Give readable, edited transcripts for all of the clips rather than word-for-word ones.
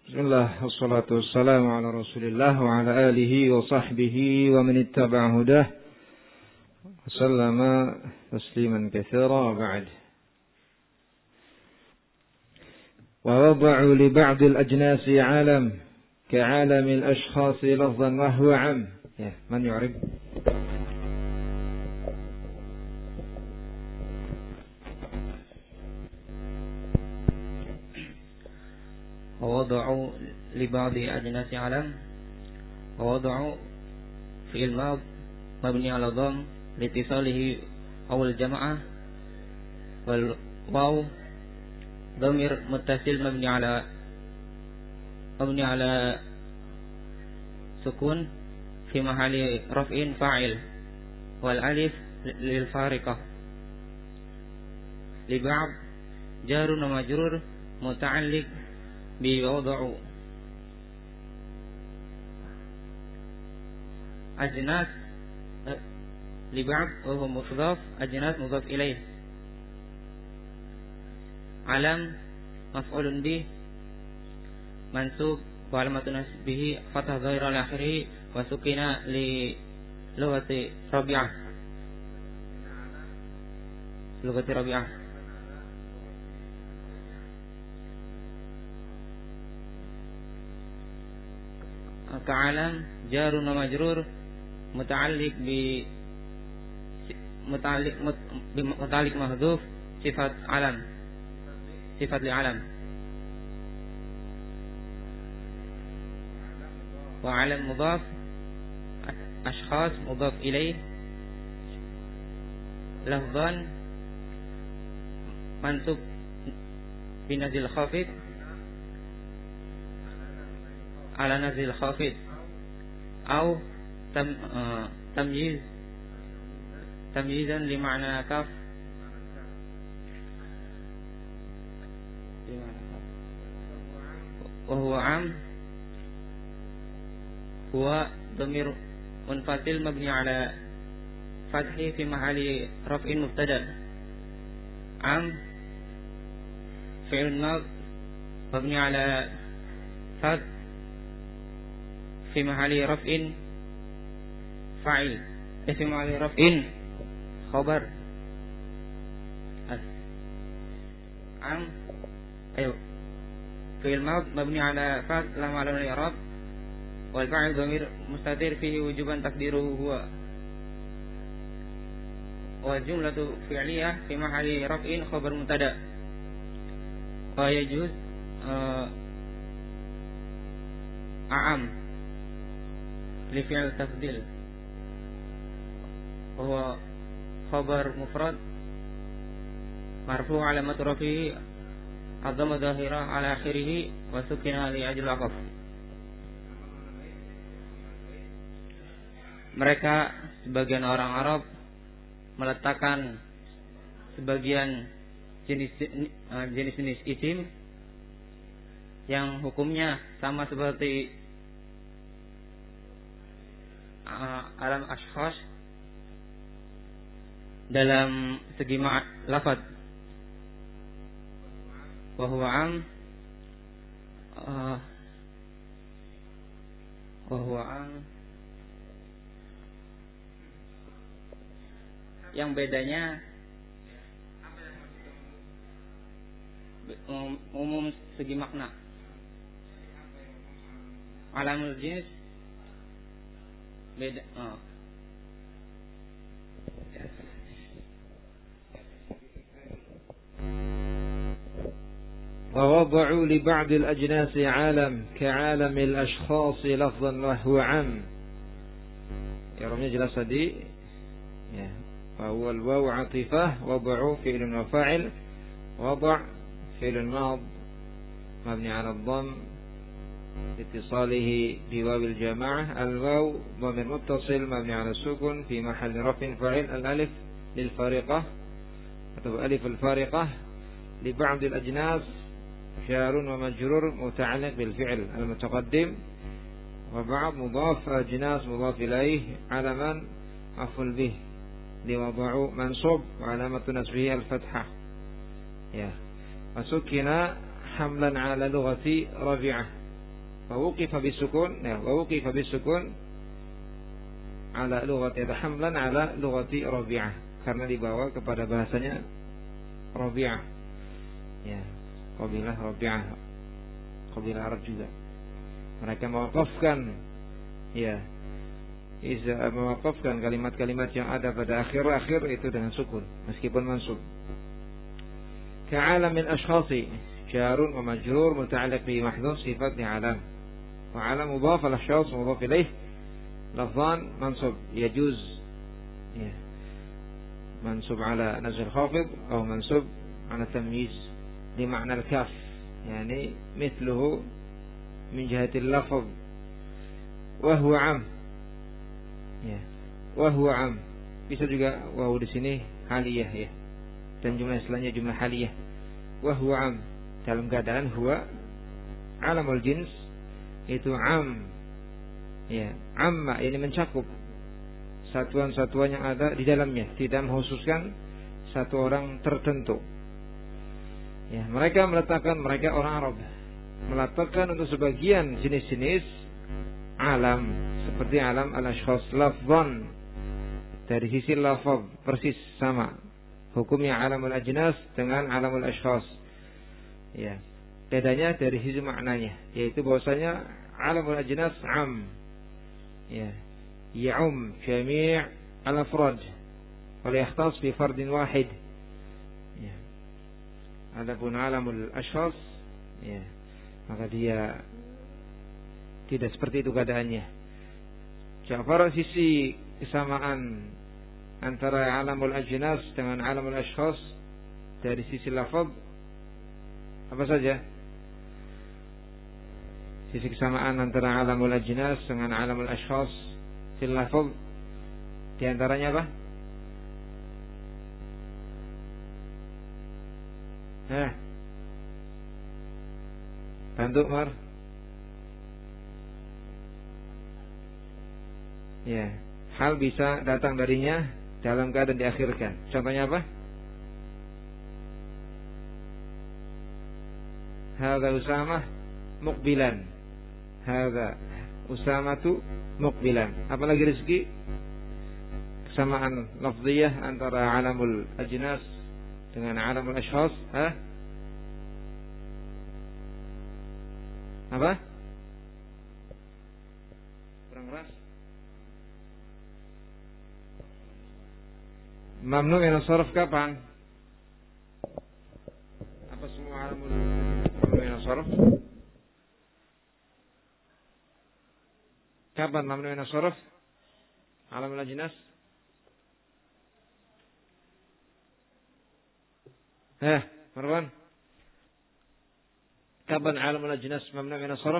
Bismillah, wassalatu wassalamu ala rasulillah wa ala alihi wa sahbihi wa man ittaba' hudah wa sallama tasliman katsira wa ba'd. Wa wada'u li ba'd al-ajnasi 'alam ka'alam al-ashkhas lafzan wa huwa 'am. Ya, man yu'rib? ووضعوا لبعض أجناس علم ووضعوا في الماض مبني على ضم لاتصاله أو الجماعة والواو ضمير متصل مبني على سكون في محل رفع فاعل والألف للفارقة لبعض جار ومجرور متعلق بوضعوا أجناس لبعض وهو مضاف أجناس مضاف إليه علم مفعول به منصوب وعلامة نصبه فتح ظاهر على آخره وسكن للغة رابعة لغة رابعة كعلم جار ومجرور متعلق متعلق محذوف صفة علم صفة لعلم وعلم مضاف أشخاص مضاف إليه لفظا منصوب بنزل الخافض على نزل الخافض أو تمييزا لمعنى كاف وهو عام هو ضمير منفصل مبني على فتح في محل رفع مبتدأ عام فعل ماض مبني على فتح في محل رفع فاعل في محل رفع خبر عام في الماض مبني على فتح لا معلوم الإعراب والفاعل ضمير مستتر فيه وجوبا تقديره هو والجملة فعلية في محل رفع خبر مبتدأ ويجوز أعم لفعل تفضيل وهو خبر مفرد مرفوع علامة رفعه الضمة الظاهرة على آخره وسكن لأجل الوقف. Mereka sebagian orang Arab meletakkan sebagian jenis-jenis isim yang hukumnya sama seperti alam ashkhas dalam segi lafaz wa huwa am yang bedanya umum segi makna alamul jins beda. ووضعوا لبعض الأجناس عالم كعالم الأشخاص لفظا وهو عام. إعرابnya jelas tadi ya. فهو الواو عاطفة وضعوا فعل وفاعل وضع فعل ماض مبني على الضم اتصاله بواو الجماعة الواو ضمير متصل مبني على السكون في محل رفع فاعل الألف للفارقة أو ألف الفارقة لبعض الأجناس جار ومجرور متعلق بالفعل المتقدم وبعض مضاف أجناس مضاف إليه علما مفعول به لوضعوا منصوب وعلامة نصبه الفتحة ya وسكن حملا على لغة ربيعة Wa wuqifa bisukun, ya, wa wuqifa bisukun ala lughati hamlan ala lughati Rabi'ah, karena dibawa kepada bahasanya Rabi'ah. Ya, kabilah Rabi'ah, kabilah Arab juga. Mereka mewaqafkan, ya, mewaqafkan kalimat-kalimat yang ada pada akhir-akhir itu dengan sukun meskipun mansub. Ka'alam min ashkhasi jarun wa majrur muta'alliq bi mahdhuf sifat li alam, wa alam mudhaf al ashkhas mudhaf ilaih, lafzan mansub yajuz, ya, mansub ala nazr khafid atau mansub ala tamyiz di makna al-kaf, yani mithluhu min jihati al-lafz wa huwa 'am. Ya, wa huwa 'am. Bisa juga wawu di sini haliyah, ya. Dan jumlah istilahnya jumlah haliyah. Wa huwa 'am, dalam keadaan huwa alamul jins, itu 'am. Ya, 'amma ini mencakup satuan-satuan yang ada di dalamnya, tidak mengkhususkan satu orang tertentu. Ya, mereka orang Arab meletakkan untuk sebagian jenis-jenis alam seperti alam al-ashkhas lafzan, dari sisi lafaz persis sama hukumnya alamul ajnas dengan alamul ashkhas. Ya, bedanya dari sisi maknanya, yaitu bahwasanya alamul ajnas 'am, ya, ya'um jami' al-afrad wa la yakhtas bi fardin wahid. Ya, adapun alamul ashkhas, ya, maka dia tidak seperti itu keadaannya. Ja'far, sisi kesamaan antara alamul ajnas dengan alamul ashkhas dari sisi lafaz apa saja? Sisi kesamaan antara alamul ajnas dengan alamul ashkhas fil lafaz di antaranya apa? Bantu Mar. Ya, hal bisa datang darinya dalam keadaan diakhirkan. Contohnya apa? Hadza Usamah muqbilan. Hadza Usamatu muqbilan. Apalagi rezeki? Kesamaan lafziyah antara alamul ajnas dengan alamul ashkhas. Apa? Kurang keras. Mamnu min as-sarf kapan? Apa semua alamul mamnu min as-sarf? Kapan mamnu min as-sarf? Alamul ajnas? Marwan. Kapan alamul ajnas mamnu min as-sarf?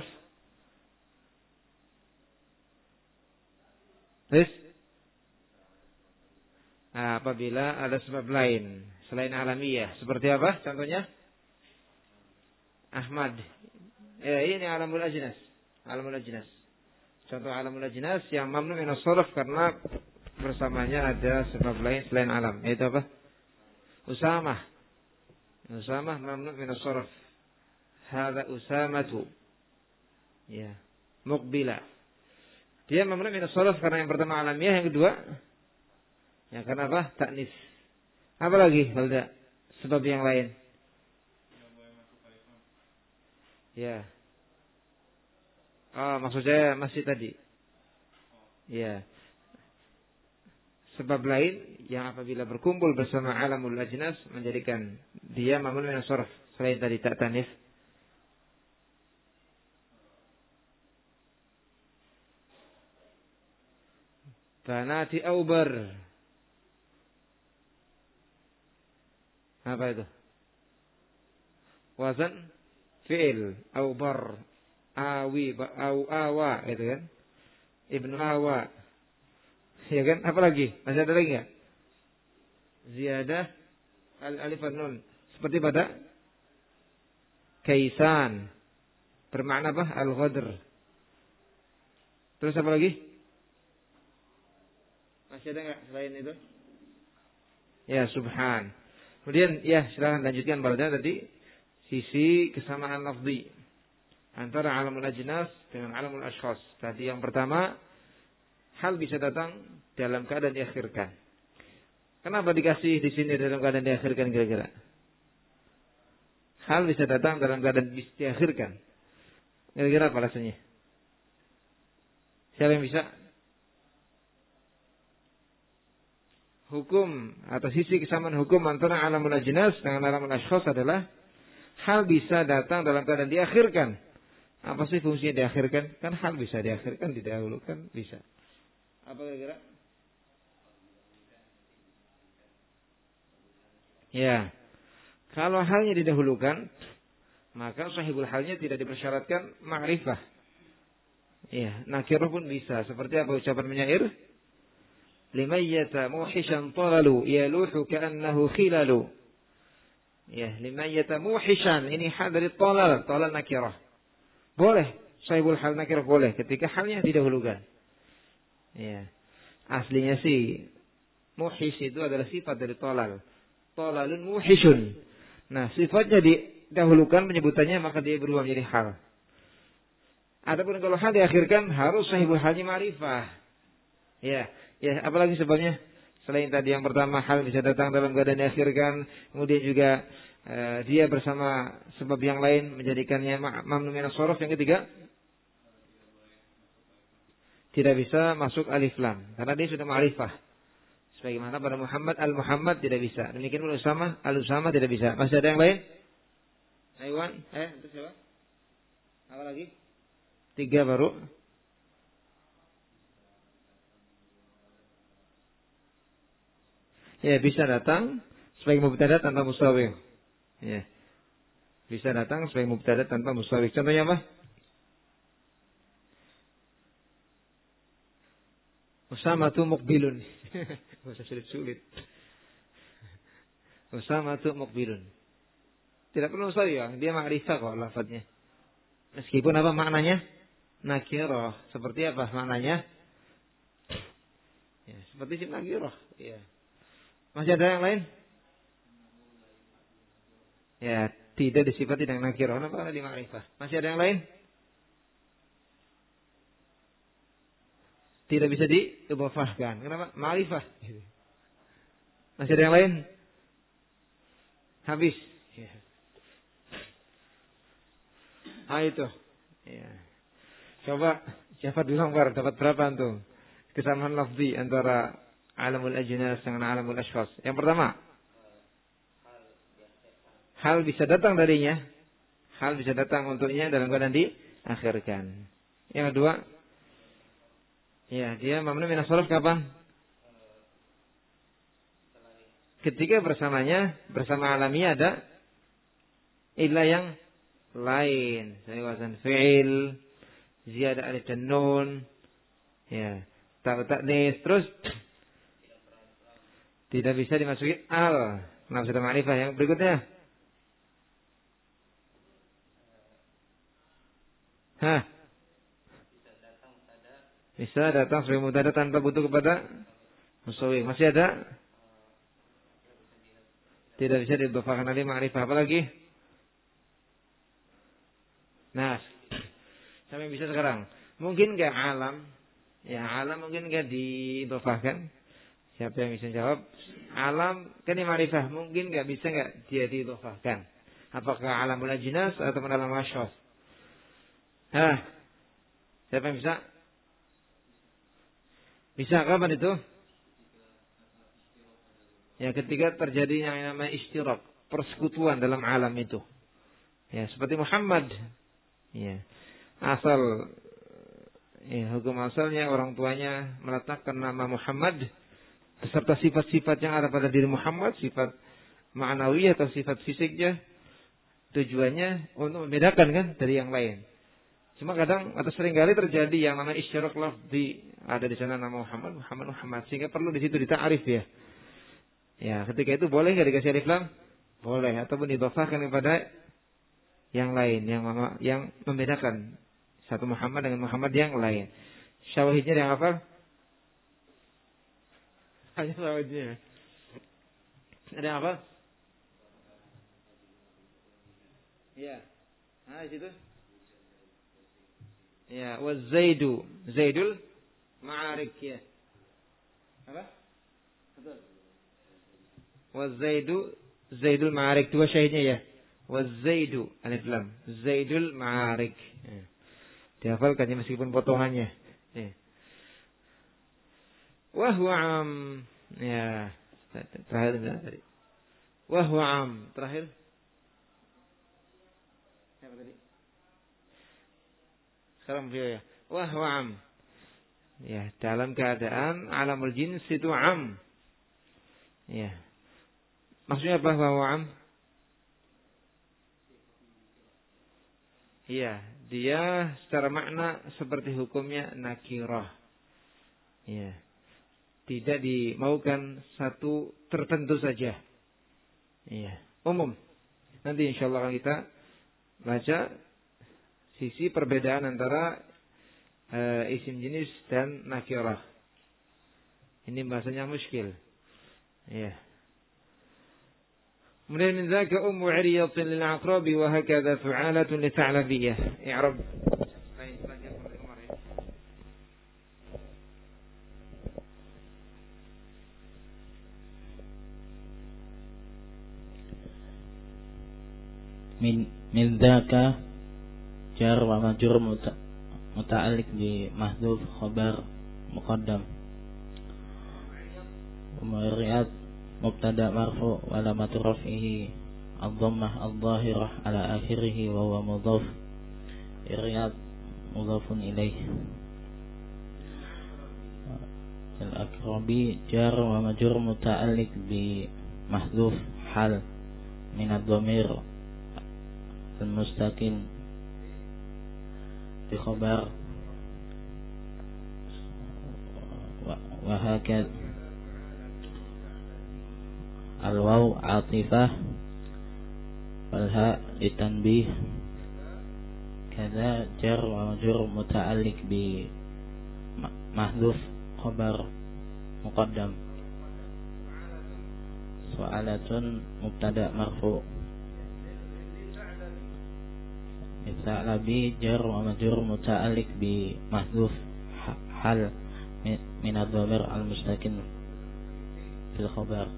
Apabila ada sebab lain selain alamiah. Seperti apa contohnya? Ahmad. Ini alamul ajnas. Alamul ajnas. Contoh alamul ajnas yang mamnu min as-sarf karena bersamanya ada sebab lain selain alam. Yaitu apa? Usamah. Usamah mamnu min as-sarf. Hadza Usamatu. Ya. Muqbila. Dia mamnu min as-sarf karena yang pertama alamiah, yang kedua ya karena apa? Ta'nis. Apa lagi? Balda. Sebab yang lain. Ya. Maksud saya masih tadi. Ya. Sebab lain yang apabila berkumpul bersama alamul ajnas menjadikan dia mamnu min as-sarf selain tadi tak ta'nis. Banati Aubar. Apa itu? Wazan fi'il Aubar, awi, awa, itu kan? Ibnu Awa. Ya kan? Apa lagi? Masih ada lagi enggak? Ziyadah al-alif an-nun. Seperti pada Kaisan. Bermakna apa? Al-Ghadr. Terus apa lagi? Masih ada enggak selain itu? Ya, Subhan. Kemudian ya silakan lanjutkan Balda tadi sisi kesamaan lafzi. antara alamul ajnas dengan alamul ashkhas. Tadi yang pertama, hal bisa datang dalam keadaan diakhirkan. Kenapa dikasih di sini dalam keadaan diakhirkan kira-kira? Hal bisa datang dalam keadaan diakhirkan. Kira-kira apa alasannya? Siapa yang bisa? Hukum atau sisi kesamaan hukum antara alamul ajnas dengan alamul ashkhas adalah hal bisa datang dalam keadaan diakhirkan. Apa sih fungsinya diakhirkan? Kan hal bisa diakhirkan, didahulukan, bisa. Apa kira-kira? Ya. Kalau halnya didahulukan, maka sahibul halnya tidak dipersyaratkan ma'rifah. Ya, nakirah pun bisa. Seperti apa ucapan penyair? Limayyata muhishan talalu yaluhu ka'annahu khilalu. Ya, limayyata muhishan, ini hal dari talal nakirah. Boleh, sahibul hal nakirah boleh ketika halnya didahulukan. Ya. Aslinya sih muhis itu adalah sifat dari talal. Talalun muhishun. Nah, sifatnya didahulukan penyebutannya, maka dia berubah menjadi hal. Adapun kalau hal diakhirkan harus sahibul halnya ma'rifah. Ya, apalagi sebabnya selain tadi yang pertama hal bisa datang dalam keadaan diakhirkan, kemudian juga dia bersama sebab yang lain menjadikannya mamnu minas shorof. Yang ketiga, tidak bisa masuk alif lam karena dia sudah ma'rifah. Sebagaimana pada Muhammad al-Muhammad tidak bisa. Demikian pula Usama al-Usama tidak bisa. Masih ada yang lain? Aiwan, itu siapa? Apa lagi? 3 baru. Ya, bisa datang sebagai mubtada tanpa musawwir. Ya. Bisa datang sebagai mubtada tanpa musawwir. Contohnya apa? Usama tu muqbilun. Usah sulit-sulit. Usama tu muqbilun. Tidak perlu musawwir, dia ma'rifah kok lafadznya. Meskipun apa maknanya? Nakirah. Seperti apa maknanya? Ya, seperti sim nakirah. Ya. Masih ada yang lain? Ya, tidak disifati dengan nakirah. Kenapa di ma'rifah? Masih ada yang lain? Tidak bisa diidhofahkan. Kenapa? Ma'rifah. Masih ada yang lain? Habis. Ya. Itu. Ya. Coba siapa dilonggar dapat berapa antum? Kesamaan lafzi antara alamul ajnas dengan alamul ashkhas. Yang pertama, hal bisa datang darinya. Hal bisa datang untuknya dalam keadaan diakhirkan. Yang kedua, ya, dia mamnu minas shorof kapan? Ketika bersamanya, bersama alamiah ada ilah yang lain. Saya wazan fi'il, ziyadah alif dan nun, ya, ta'nis, terus tidak bisa dimasuki al. Nah, sudah ma'rifah. Yang berikutnya, bisa datang sebagai mubtada tanpa butuh kepada musawwir. Masih ada? Tidak bisa didhofahkan alih ma'rifah. Apa lagi? Nah, siapa yang bisa sekarang? Mungkin enggak alam? Ya, alam mungkin enggak didhofahkan? Siapa yang bisa jawab? Alam kan ma'rifah, mungkin enggak bisa enggak dia didhofahkan? Apakah alamul ajnas atau alam ashkhas? Siapa yang bisa? Bisa kapan itu? Ya, ketika terjadi yang namanya istirak, persekutuan dalam alam itu. Ya, seperti Muhammad. Ya. Asal hukum asalnya orang tuanya meletakkan nama Muhammad beserta sifat-sifat yang ada pada diri Muhammad, sifat ma'nawi atau sifat fisiknya, tujuannya untuk membedakan kan dari yang lain. Cuma kadang atau seringkali terjadi yang namanya isyarak lafzi, ada di sana nama Muhammad, sehingga perlu di situ dita'rif ya. Ya, ketika itu boleh enggak dikasih alif lam? Boleh, ataupun didhofahkan kepada yang lain yang membedakan satu Muhammad dengan Muhammad yang lain. Syawahidnya yang hafal? Hanya syawahidnya. Ada yang hafal? Ya. Di situ. Ya, wazaidu. Zaidul ma'arik ya. Apa? Betul. Wazaidu zaidul ma'arik, dua syahidnya ya. Wazaidu alif lam. Zaidul ma'arik. Ya. Dihafalkan ya meskipun potongannya. Ya. Wa huwa am. Ya. Terakhir tadi. Wa huwa am. Terakhir. Apa tadi? Sekarang beliau ya. Wa huwa am. Ya, dalam keadaan alamul jins itu am. Ya. Maksudnya apa wa huwa am? Iya, dia secara makna seperti hukumnya nakirah. Iya. Tidak dimaukan satu tertentu saja. Iya, umum. Nanti insyaallah akan kita baca sisi perbedaan antara isim jenis dan nakirah. Ini bahasanya muskil. Iya. Kemudian min dzaka ummu 'ariyatin lil 'aqrabi wa hakadha fu'alatun li tha'labiyyah. I'rab. min dzaka jar wa majrur muta'alliq bi mahdhuf khabar muqaddam. Umuriyat mubtada marfu wa alamatu raf'ihi ad-dhammah adh-dhahirah ala akhirih wa huwa mudhaf. Iriyat mudhafun ilaih. Al-aqrabi jar wa majrur muta'alliq bi mahdhuf hal min ad-dhamir al-mustaqim bi khabar wa hakadha al-waw atifah wal ha litanbih kadza jar wa majrur muta'alliq bi mahdhuf khabar muqaddam. Su'alatun mubtada marfu Tha'labi jar wa majrur muta'alliq bi mahdhuf hal min ad-dhamir al-mustaqim fil khabar.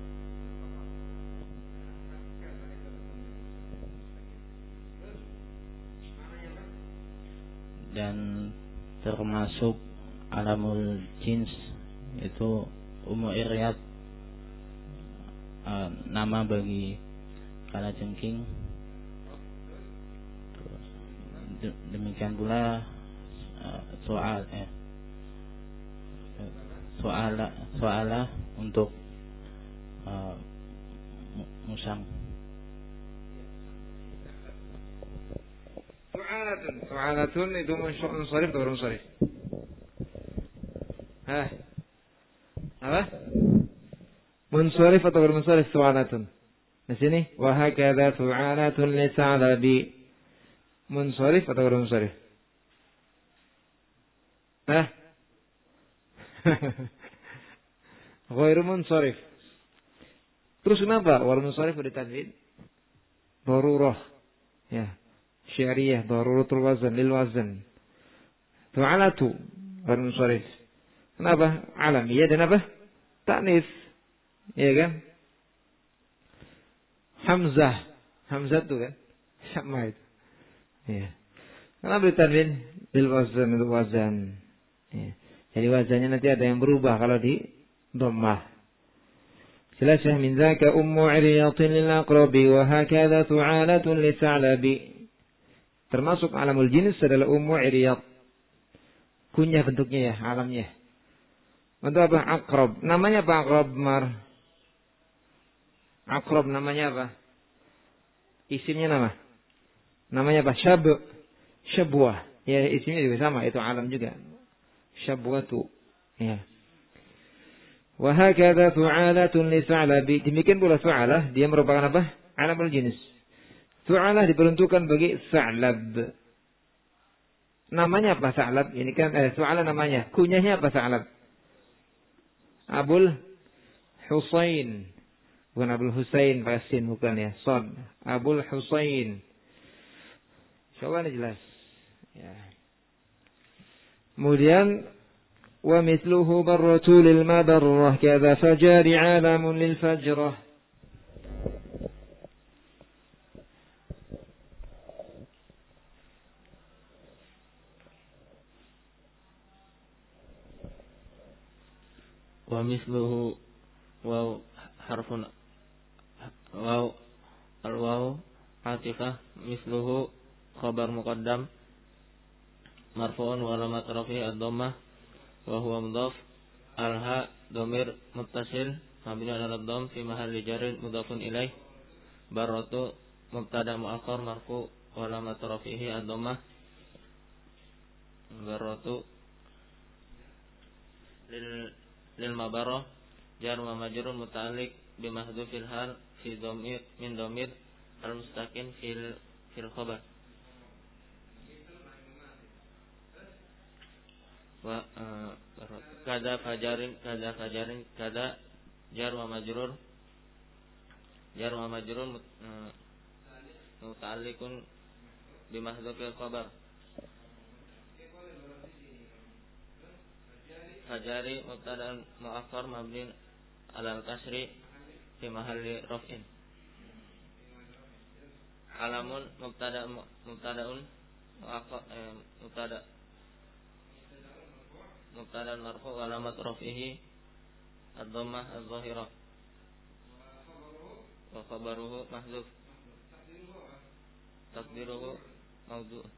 Dan termasuk alamul jins itu umu'iriyat, nama bagi kalajengking. Demikian pula soala untuk musang. Su'alatun itu munsharif atau munsharif? Apa? Munsharif atau munsharif su'alatun? Di sini wa hakadha su'alatun li Tha'labi. Munsharif atau munsharif? Ghairu munsharif. Terus kenapa? Wal munsharif ditanwin darurah. Ya. Syariah daruratul wazan lil wazan. Tu'alatu wal munsharif. Kenapa? Alamiyah dan apa? Ta'nis. Iya kan? Hamzah itu kan? Sama itu. Ya. Kenapa ditanwin bil wazan itu wazan? Ya. Jadi wazannya nanti ada yang berubah kalau di dhammah. Jelas ya, min dzaka ummu 'ariyatin lil aqrabi wa hakadha tu'alatun li Tha'labi. Termasuk alamul jins adalah ummu 'ariyat. Kunyah bentuknya ya, alamnya. Untuk apa? Aqrab. Namanya apa aqrab, Mar? Aqrab namanya apa? Isimnya nama. Namanya apa? Syabwah. Ya, isimnya juga sama, itu alam juga. Syabwatu. Ya. Wa hakadha fu'alatun li Tha'labi. Demikian pula Thu'alah, dia merupakan apa? Alamul jins. Thu'alah diperuntukkan bagi Tha'lab. Namanya apa Tha'lab? Ini kan Thu'alah namanya. Kunyahnya apa Tha'lab? Abul Husain. Bukan Abul Husain, pakai sin bukan ya. Sad. Abul Husain. Insyaallah ini jelas. Ya. Kemudian wa mithluhu barratu lil mabarrah kadza fajari alamun lil fajrah. Wa misluhu waw harfun waw al-waw atifah misluhu khabar muqaddam marfu'un wa alamat rafi'i ad-dhammah wa huwa mudhaf al-ha dhamir muttasil mabniun 'ala ad-dhamm fi mahalli jarrin mudhafun ilaih barratu mubtada mu'akhkhar marfu' wa alamat rafi'ihi ad-dhammah barratu lil mabarrah jar wa majrur muta'alliq bi mahdhufil hal fi dhamir min dhamir al mustaqim fil khabar wa kada fajarin kada jar wa majrur muta'alliqun bi mahdhufil khabar fajari mubtada mu'akhkhar mabni ala al-kasri fi mahalli raf'in alamun mubtada'un mu'akhkhar mubtada marfu' wa alamat raf'ihi ad-dhammah adh-dhahirah wa khabaruhu mahdhuf taqdiruhu mawdu'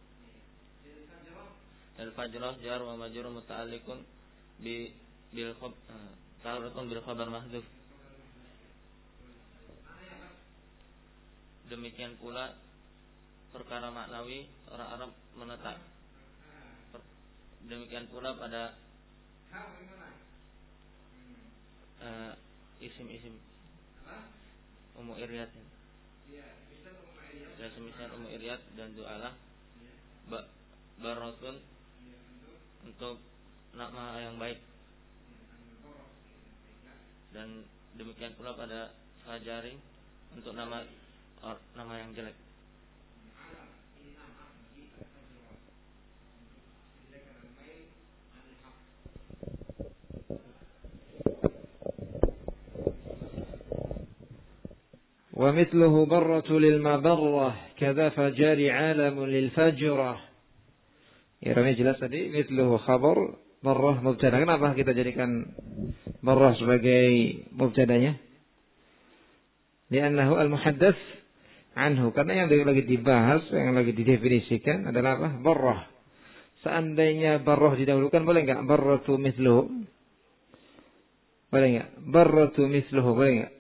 al-fajrah jar wa majrur muta'alliqun bil khabar mahdhuf. Demikian pula perkara maknawi orang Arab menetap. Demikian pula pada isim-isim umu iryat. Ya semisal umu iryat dan du'alah baratun untuk nama yang baik, dan demikian pula pada fajari untuk nama yang jelek. Wa mithluhu barratu lil mabarrah kadza fajari alamun lil fajrah. Ya, ramai jelas tadi mithluhu khabar barrah mubtada. Kenapa kita jadikan barrah sebagai mubtadanya? Li'annahu al-muhaddats anhu, karena yang lagi dibahas, yang lagi didefinisikan adalah apa? Barrah. Seandainya barrah didahulukan boleh enggak? Barratu mithluhu. Boleh enggak? Barratu mithluhu boleh enggak?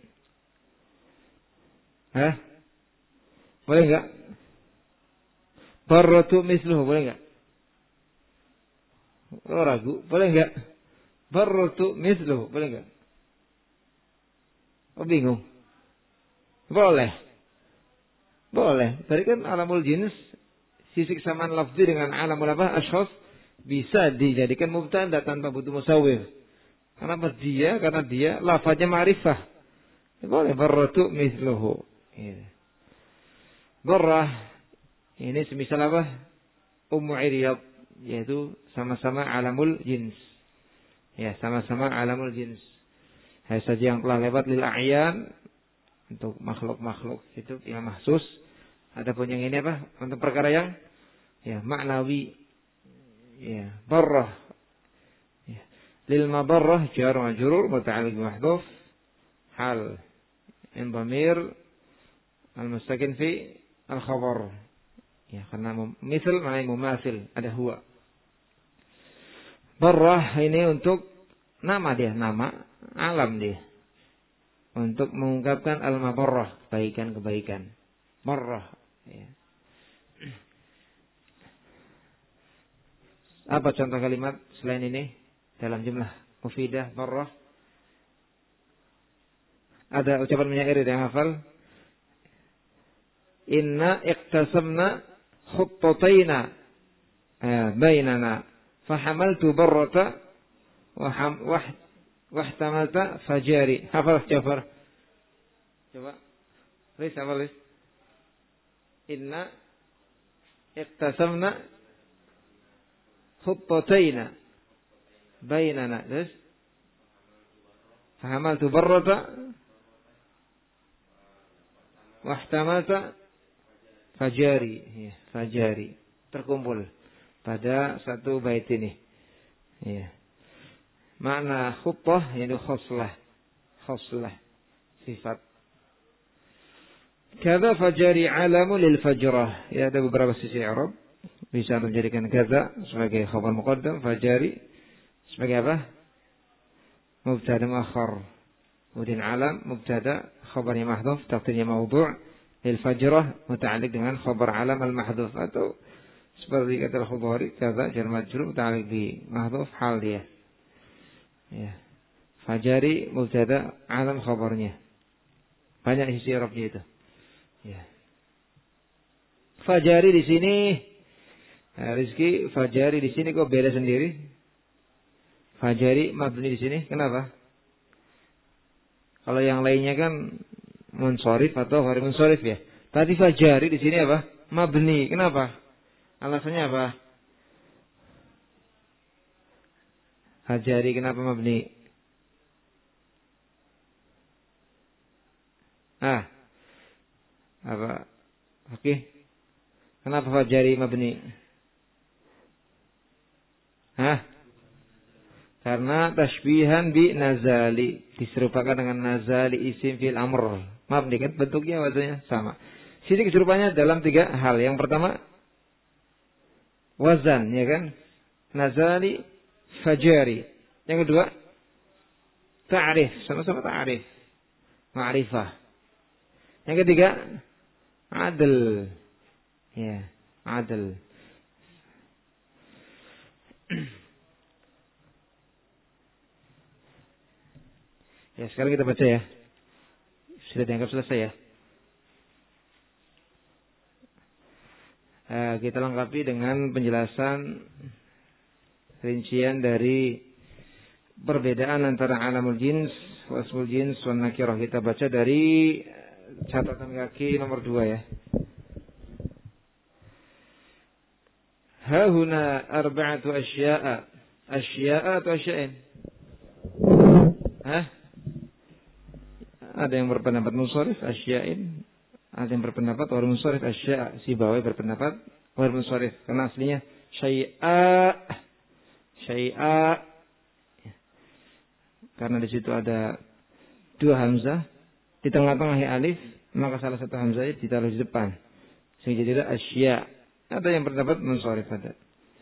Hah? Boleh enggak? Barratu mithluhu boleh enggak? Oh, ragu, boleh enggak? Barratu mithluhu, boleh enggak? Oh, bingung. Boleh. Boleh. Tadi kan alamul jins, sisi kesamaan lafzi dengan alamul apa? Ashkhas bisa dijadikan mubtada tanpa butuh musawwir. Kenapa dia? Karena dia lafaznya ma'rifah. Boleh barratu mithluhu. Barrah ini semisal apa? Ummu iryad, yaitu sama-sama alamul jins. Ya, sama-sama alamul jins. Hanya saja yang telah lewat lil a'yan untuk makhluk-makhluk itu yang mahsus. Adapun yang ini apa? Untuk perkara yang ya maknawi. Ya, barrah. Ya. Lil mabarrah jar wa majrur muta'alliq mahdhuf hal in dhamir al-mustaqim fi al-khabar. Ya, karena misal maknanya mumasil, ada huwa. Barrah ini untuk nama dia, nama alam dia. Untuk mengungkapkan al-mabarrah, kebaikan-kebaikan. Barrah. Ya. Apa contoh kalimat selain ini dalam jumlah mufidah barrah? Ada ucapan penyair yang hafal? Inna iqtasamna khuttataina bainana fahamaltu barrata wahtamalta fajari. Hafal Jafar? Coba. Riz hafal Riz. Inna iqtasamna khuttataina bainana. Terus fahamaltu barrata wahtamalta fajari. Ya, fajari. Terkumpul pada satu bait ini. Ya. Makna khuttah yaitu khoslah. Khoslah. Sifat. Kaza fajari alamu lil fajrah. Ya, ada beberapa sisi Arab. Bisa menjadikan kaza sebagai khabar muqaddam. Fajari sebagai apa? Mubtada muakhar. Kemudian alam mubtada, khabarnya mahdhuf, taqdirnya mawdu', lil fajrah muta'alliq dengan khabar alam al mahdhuf, atau seperti kata al-Khudhari, kaza jar majrur muta'alliq bi mahdhuf hal dia. Ya. Fajari mubtada, alam khabarnya. Banyak isi i'rabnya itu. Ya. Fajari di sini Rizki, fajari di sini kok beda sendiri? Fajari mabni di sini, kenapa? Kalau yang lainnya kan munsorif atau ghairi munsorif ya. Tadi fajari di sini apa? Mabni. Kenapa? Alasannya apa? Fajari kenapa mabni? Apa? Oke. Kenapa fajari mabni? Karena tashbihan bi nazali, diserupakan dengan nazali isim fil amr. Mabni kan bentuknya wazannya sama. Sini keserupaannya dalam 3 hal. Yang pertama wazan, ya kan? Nazali, fajari. Yang kedua ta'rif, sama-sama ta'rif. Ma'rifah. Yang ketiga adl. Ya, adl. Ya, sekarang kita baca ya. Sudah dianggap selesai ya. Kita lengkapi dengan penjelasan rincian dari perbedaan antara alamul jins, wasmul jins, wan nakirah. Kita baca dari catatan kaki nomor 2 ya. Ha huna arba'atu asya'a. Asya'a atau asya'in? Ada yang berpendapat munsharif asya'in, ada yang berpendapat ghair munsharif asya'. Sibawi berpendapat ghair munsharif karena aslinya syai'a. Karena di situ ada 2 hamzah, di tengah-tengah alif, maka salah satu hamzah ditaruh di depan sehingga jadi asya'. Ada yang berpendapat munsharif ada.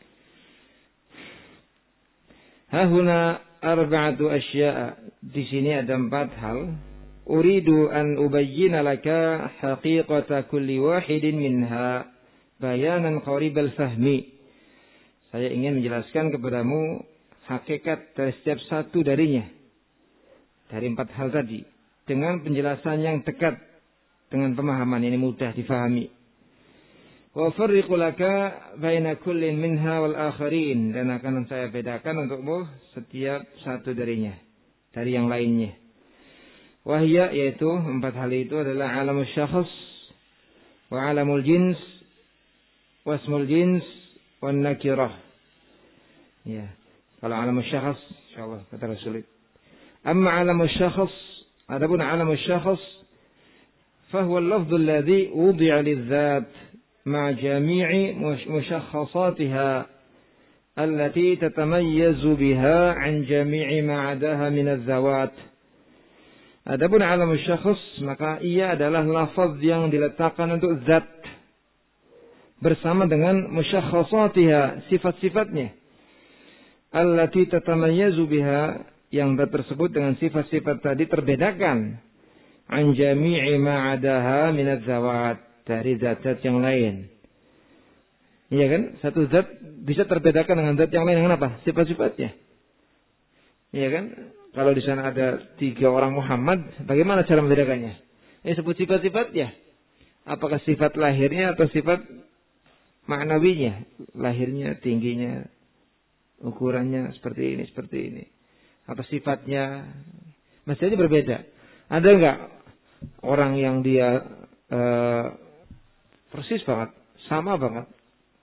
Ha huna arba'atu asya'a. Di sini ada 4 hal. Uridu an ubayyina laka haqiqata kulli wahidin minha bayanan qaribal fahmi. Saya ingin menjelaskan kepadamu hakikat dari setiap satu darinya. Dari 4 hal tadi. Dengan penjelasan yang dekat. Dengan pemahaman ini mudah difahami. Wa farriqu laka baina kullin minha wal akharin. Dan akan saya bedakan untukmu setiap satu darinya. Dari yang lainnya. Wahya, yaitu 4 hal itu adalah alamul syakhs, wa alamul jins, wasmul jins, wan nakirah. Ya. Kalau alamul syakhs, insyaallah kata sulit. Amma alamul syakhs, adapun alamul syakhs, fahuwa al-lafdhu alladhi wudi'a lidh-dhat ma'a jami'i mushakhkhasatiha allati tatamayyazu biha 'an jami'i ma 'adaha min adh-dhawat. Adapun alam syakhs, maka ia adalah lafaz yang diletakkan untuk zat bersama dengan musyakhkhasatiha, sifat-sifatnya. Allati tatamayyazu biha, yang zat tersebut dengan sifat-sifat tadi terbedakan an jami'i ma 'adaha min adz-zawat, dari zat-zat yang lain. Iya kan? Satu zat bisa terbedakan dengan zat yang lain dengan apa? Sifat-sifatnya. Iya kan? Kalau di sana ada 3 orang Muhammad, bagaimana cara membedakannya? Sebut sifat-sifatnya. Apakah sifat lahirnya atau sifat maknawinya? Lahirnya, tingginya, ukurannya seperti ini. Apa sifatnya? Mestinya berbeda. Ada enggak orang yang dia persis banget, sama banget,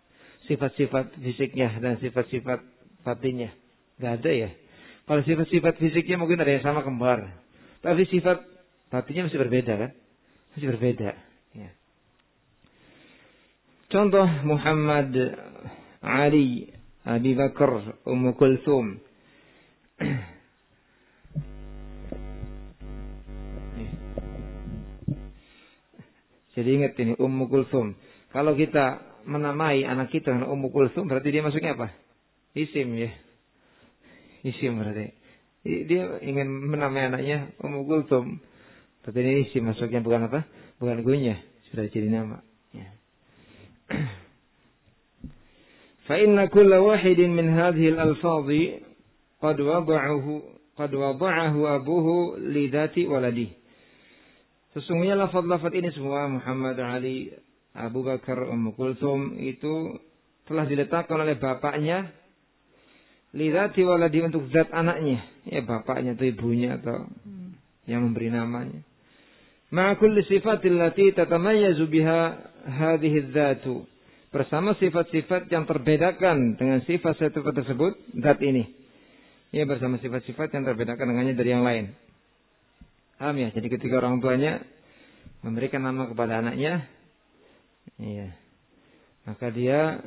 sifat-sifat fisiknya dan sifat-sifat batinnya? Nggak ada ya. Kalau sifat-sifat fisiknya mungkin ada yang sama kembar. Tapi sifat batinnya masih berbeda kan? Masih berbeda. Ya. Contoh Muhammad, Ali, Abi Bakar, Ummu Kulthum. Jadi ingat ini Ummu Kulthum. Kalau kita menamai anak kita dengan Ummu Kulthum, berarti dia masuknya apa? Isim ya. Isim berarti. Dia ingin menamai anaknya Ummu Kulthum. Berarti ini isim masuknya, bukan apa? Bukan gunya. Sudah jadi nama. Ya. Fa inna kulla wahidin min hadhihi al-alfadhi qad wada'ahu abuhu li dhati waladihi. Sesungguhnya lafaz-lafaz ini semua Muhammad, Ali, Abu Bakar, Ummu Kulthum itu telah diletakkan oleh bapaknya li dhati waladihi, untuk zat anaknya, ya bapaknya atau ibunya atau yang memberi namanya. Ma'a kulli sifatil lati tatamayyazu biha hadhihi dzatu, bersama sifat-sifat yang terbedakan dengan sifat-sifat tersebut, zat ini. Ya, bersama sifat-sifat yang terbedakan dengannya dari yang lain. Paham ya? Jadi ketika orang tuanya memberikan nama kepada anaknya, iya, maka dia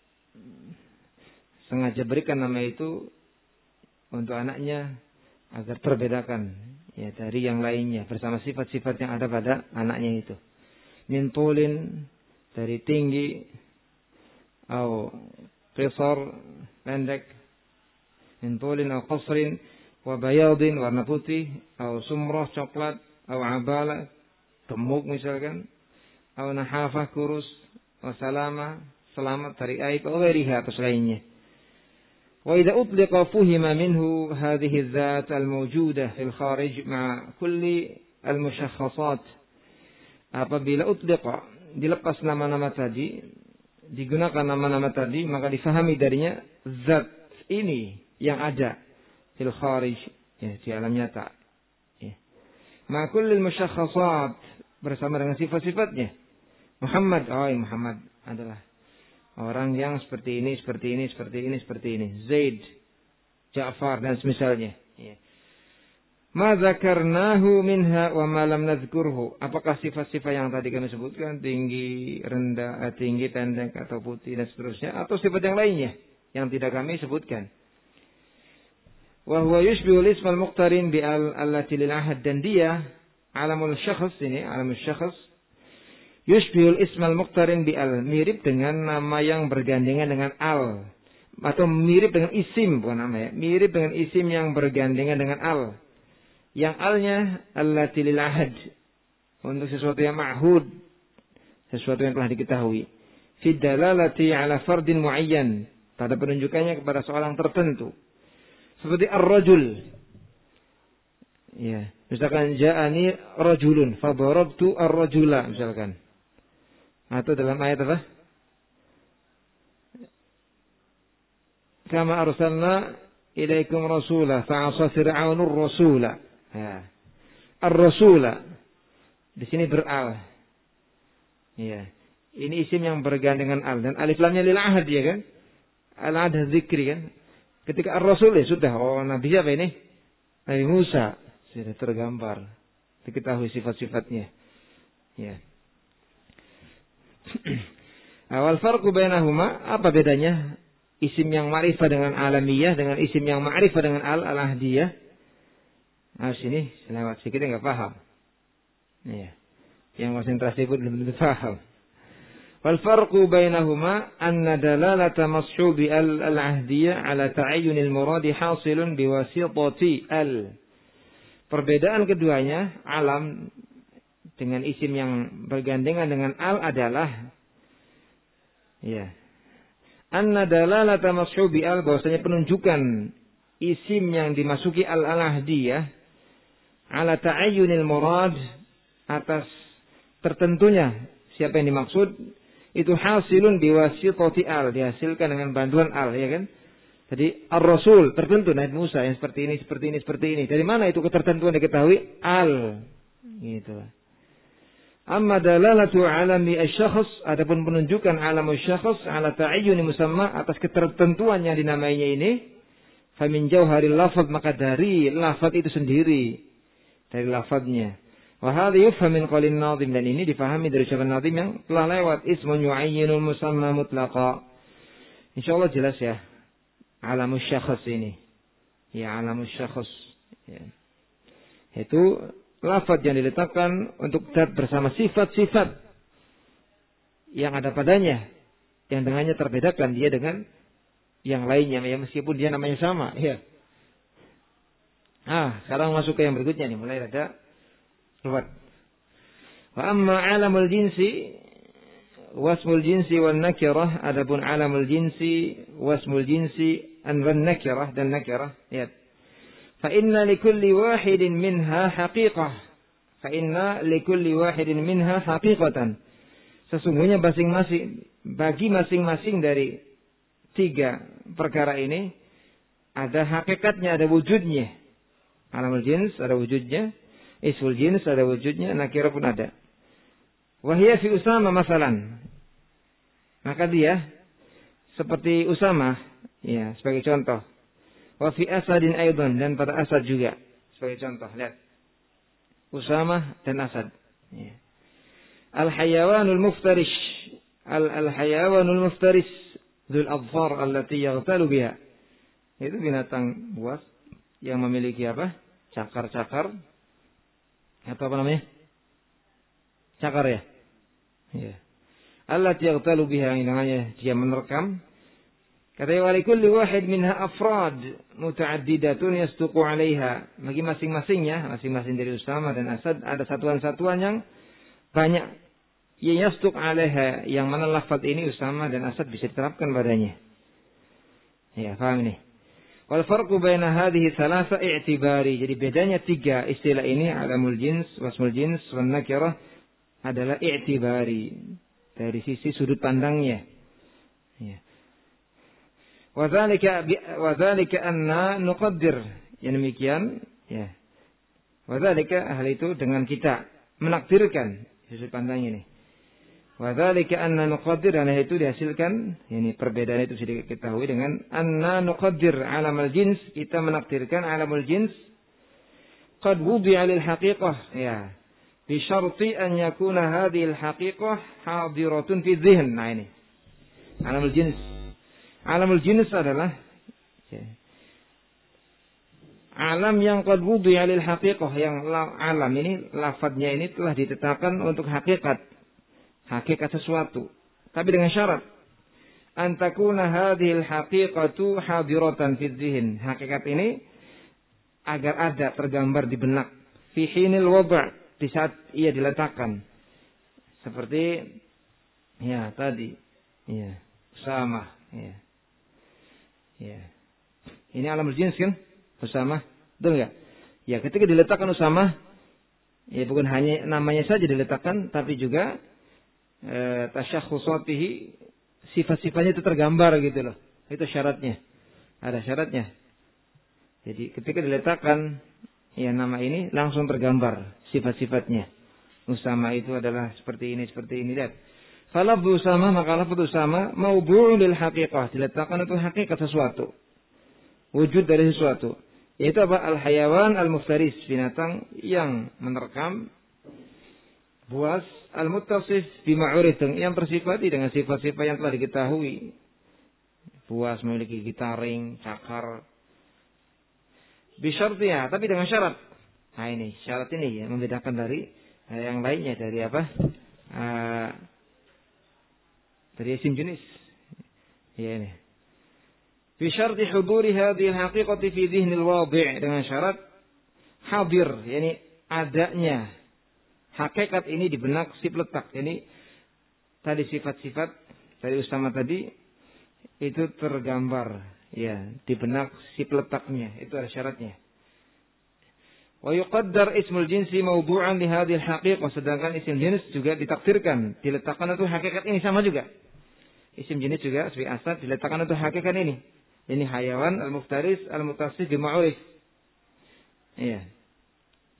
sengaja berikan nama itu untuk anaknya agar terbedakan ya dari yang lainnya, bersama sifat-sifat yang ada pada anaknya itu. Min tulin, dari tinggi, atau qisar, pendek, min tulin atau qasrin, wa bayadin, warna putih, atau sumrah, coklat, atau abala, gemuk misalkan, atau nahafah, kurus, wa salama, selamat dari aib, atau ghairiha, atau selainnya. Wa idza utliqa fuhima minhu hadhihi dzat al-mawjudah fil kharij ma'a kulli al-mushakhkhasat. Apabila utliqa, dilepas nama-nama tadi, digunakan nama-nama tadi, maka difahami darinya zat ini yang ada fil kharij, ya, di alam nyata. Ya. Ma kullil musyakhasat, bersama dengan sifat-sifatnya. Muhammad, Muhammad adalah orang yang seperti ini, seperti ini, seperti ini, seperti ini. Zaid, Ja'far dan semisalnya. Ya. Ma dzakarnahu minha wa ma lam nadzkurhu. Apakah sifat-sifat yang tadi kami sebutkan, tinggi, rendah, tinggi, pendek atau putih dan seterusnya, atau sifat yang lainnya yang tidak kami sebutkan. Wa huwa yushbihu al-ism al-muqtarin bi allati lil ahad, dan dia alamul syakhs ini, alamul syakhs yushbihu al-ism al-muqtarin bi al, mirip dengan nama yang bergandengan dengan al, atau mirip dengan isim, bukan nama ya, mirip dengan isim yang bergandengan dengan al. Yang alnya allati lil ahad, untuk sesuatu yang ma'hud, sesuatu yang telah diketahui. Fi dalalati ala fardin muayyan, pada penunjukannya kepada seorang tertentu. Seperti ar-rajul. Ya, misalkan ja'ani rajulun fa darabtu ar-rajula misalkan. Atau dalam ayat apa? Kama arsalna ilaikum rasula fa 'asa fir'aunur rasula. Ya. Ar-rasula di sini beral. Ya. Ini isim yang bergandengan al, dan alif lamnya lil ahad ya kan? Al-ahad dzikri kan? Ketika ar-rasul ya sudah, nabi siapa ini? Nabi Musa, sudah tergambar, diketahui sifat-sifatnya. Ya. Awal farqu bainahuma, apa bedanya isim yang ma'rifah dengan alamiyah dengan isim yang ma'rifah dengan al-ahdiyah? Nah, sini selewat sedikit enggak paham. Ya. Yang konsentrasi pun belum tentu paham. Wal farqu bainahuma anna dalalata mashubi al-ahdiyah ala ta'ayyunil muradi hasilun biwasitati al. Perbedaan keduanya, alam dengan isim yang bergandengan dengan al adalah, ya, anna dalalata mashubi al, bahwasanya penunjukan isim yang dimasuki al-ahdiyah ala ta'ayyunil murad, atas tertentunya siapa yang dimaksud, itu hasilun biwasitati al, dihasilkan dengan bantuan al, ya kan? Jadi ar-rasul tertentu Nabi Musa yang seperti ini, seperti ini, seperti ini. Dari mana itu ketertentuan diketahui? Al. Gitu. Amma dalalatu alami asy-syakhs, adapun penunjukan alam asy-syakhs ala ta'ayyuni musamma, atas ketertentuan yang dinamainya ini, fa min jauharil lafaz, maka dari lafaz itu sendiri, dari lafaznya. Wa hadha yufham min qaulin nadhim, dan ini difahami dari ucapan nadhim yang telah lewat, ismun yu'ayyinul musamma mutlaqa. Insyaallah jelas ya. Alamus syakhs ini. Ya, alamus syakhs. Ya. Itu lafaz yang diletakkan untuk zat bersama sifat-sifat yang ada padanya, yang dengannya terbedakan dia dengan yang lainnya, ya meskipun dia namanya sama. Ya. Sekarang masuk ke yang berikutnya nih, mulai ada luar. Wa amma alamul jinsi wasmul jinsi wan nakirah, adapun alamul jinsi wasmul jinsi wan nakirah dan nakirah, ya. Fa inna likulli wahidin minha haqiqah. Fa inna likulli wahidin minha haqiqatan. Sesungguhnya bagi masing-masing dari tiga perkara ini ada hakikatnya, ada wujudnya. Alamul jins ada wujudnya, ismul jins ada wujudnya, nakirah pun ada. Wahia fi Usama masalan. Maka dia seperti Usama, ya, sebagai contoh. Wa fi Asadin aidan, dan pada Asad juga sebagai contoh. Lihat. Usama dan Asad. Ya. Al-hayawanul muftarish. Al-hayawanul muftaris dzul adfar allati yaghtalu biha. Itu binatang buas yang memiliki apa? Cakar-cakar. Atau apa namanya? Cakar ya. Ya. Allati yaghtalu biha, yang namanya dia menerkam. Kata wa likulli wahid minha afrad muta'addidatun yastuqu 'alaiha. Bagi masing-masingnya, masing-masing dari Usama dan Asad ada satuan-satuan yang banyak. Ya yastuq 'alaiha, yang mana lafaz ini Usama dan Asad bisa diterapkan padanya. Ya, paham ini? Wal farqu baina hadhihi thalatha i'tibari. Jadi bedanya tiga istilah ini, alamul jins, wasmul jins, wan nakirah, adalah i'tibari, dari sisi sudut pandangnya. Ya. Wa dzalika anna nuqaddir, yang demikian, ya. Wa dzalika, hal itu dengan kita menakdirkan sudut pandang ini. Wa dzalika anna nuqaddir, dan itu dihasilkan, ini perbedaan itu sudah diketahui dengan anna nuqaddir alamal jins, kita menakdirkan alamul jins qad wudi'a lil haqiqah, ya, bi syarti an yakuna hadhihi al haqiqah hadiratun fi dhihn. Nah ini alamul jins. Alamul jins adalah alam yang qad wudi'a lil haqiqah, yang alam ini lafadznya ini telah ditetapkan untuk hakikat sesuatu, tapi dengan syarat antakuna hadhil haqiqatu hadiratan fi dzihn, hakikat ini agar ada, tergambar di benak, fi hinil wad', di saat ia diletakkan, seperti ya tadi, ya Usama, ya ini alamul jins kan, Usama, betul enggak? Ya, ketika diletakkan Usama, ya bukan hanya namanya saja diletakkan, tapi juga tasyakhusatihi, sifat-sifatnya itu tergambar gitu loh. Itu syaratnya. Ada syaratnya. Jadi ketika diletakkan ya nama ini langsung tergambar sifat-sifatnya. Usama itu adalah seperti ini, lihat. Falafdhu Usama, maka lafdhu Usama mawdu'un lil haqiqah, diletakkan untuk hakikat sesuatu. Wujud dari sesuatu. Yaitu apa? Al-hayawan al-muftaris, binatang yang menerkam, buas, al-muttasif bima'urif, yang tersifati dengan sifat-sifat yang telah diketahui. Buas memiliki gitaring, cakar. Bisyartiha, tapi dengan syarat. Nah ini, syarat ini ya, membedakan dari yang lainnya, dari apa? Dari isim jenis. Ya ini. Bisyarti huduri hadhil haqiqati fi dhihnil wadi', dengan syarat hadir, yakni adanya hakikat ini di benak si peletak. Ini tadi sifat-sifat dari Usama tadi itu tergambar ya di benak si peletaknya, itu ada syaratnya. Wa yuqaddar ismul jinsi mawdu'an li hadhil haqiqah, sedangkan isim jenis juga ditakdirkan, diletakkan untuk hakikat ini, sama juga. Isim jenis juga sebagai asal diletakkan untuk hakikat ini. Ini hayawan al-muftaris al-mutasif bima'urif. Iya.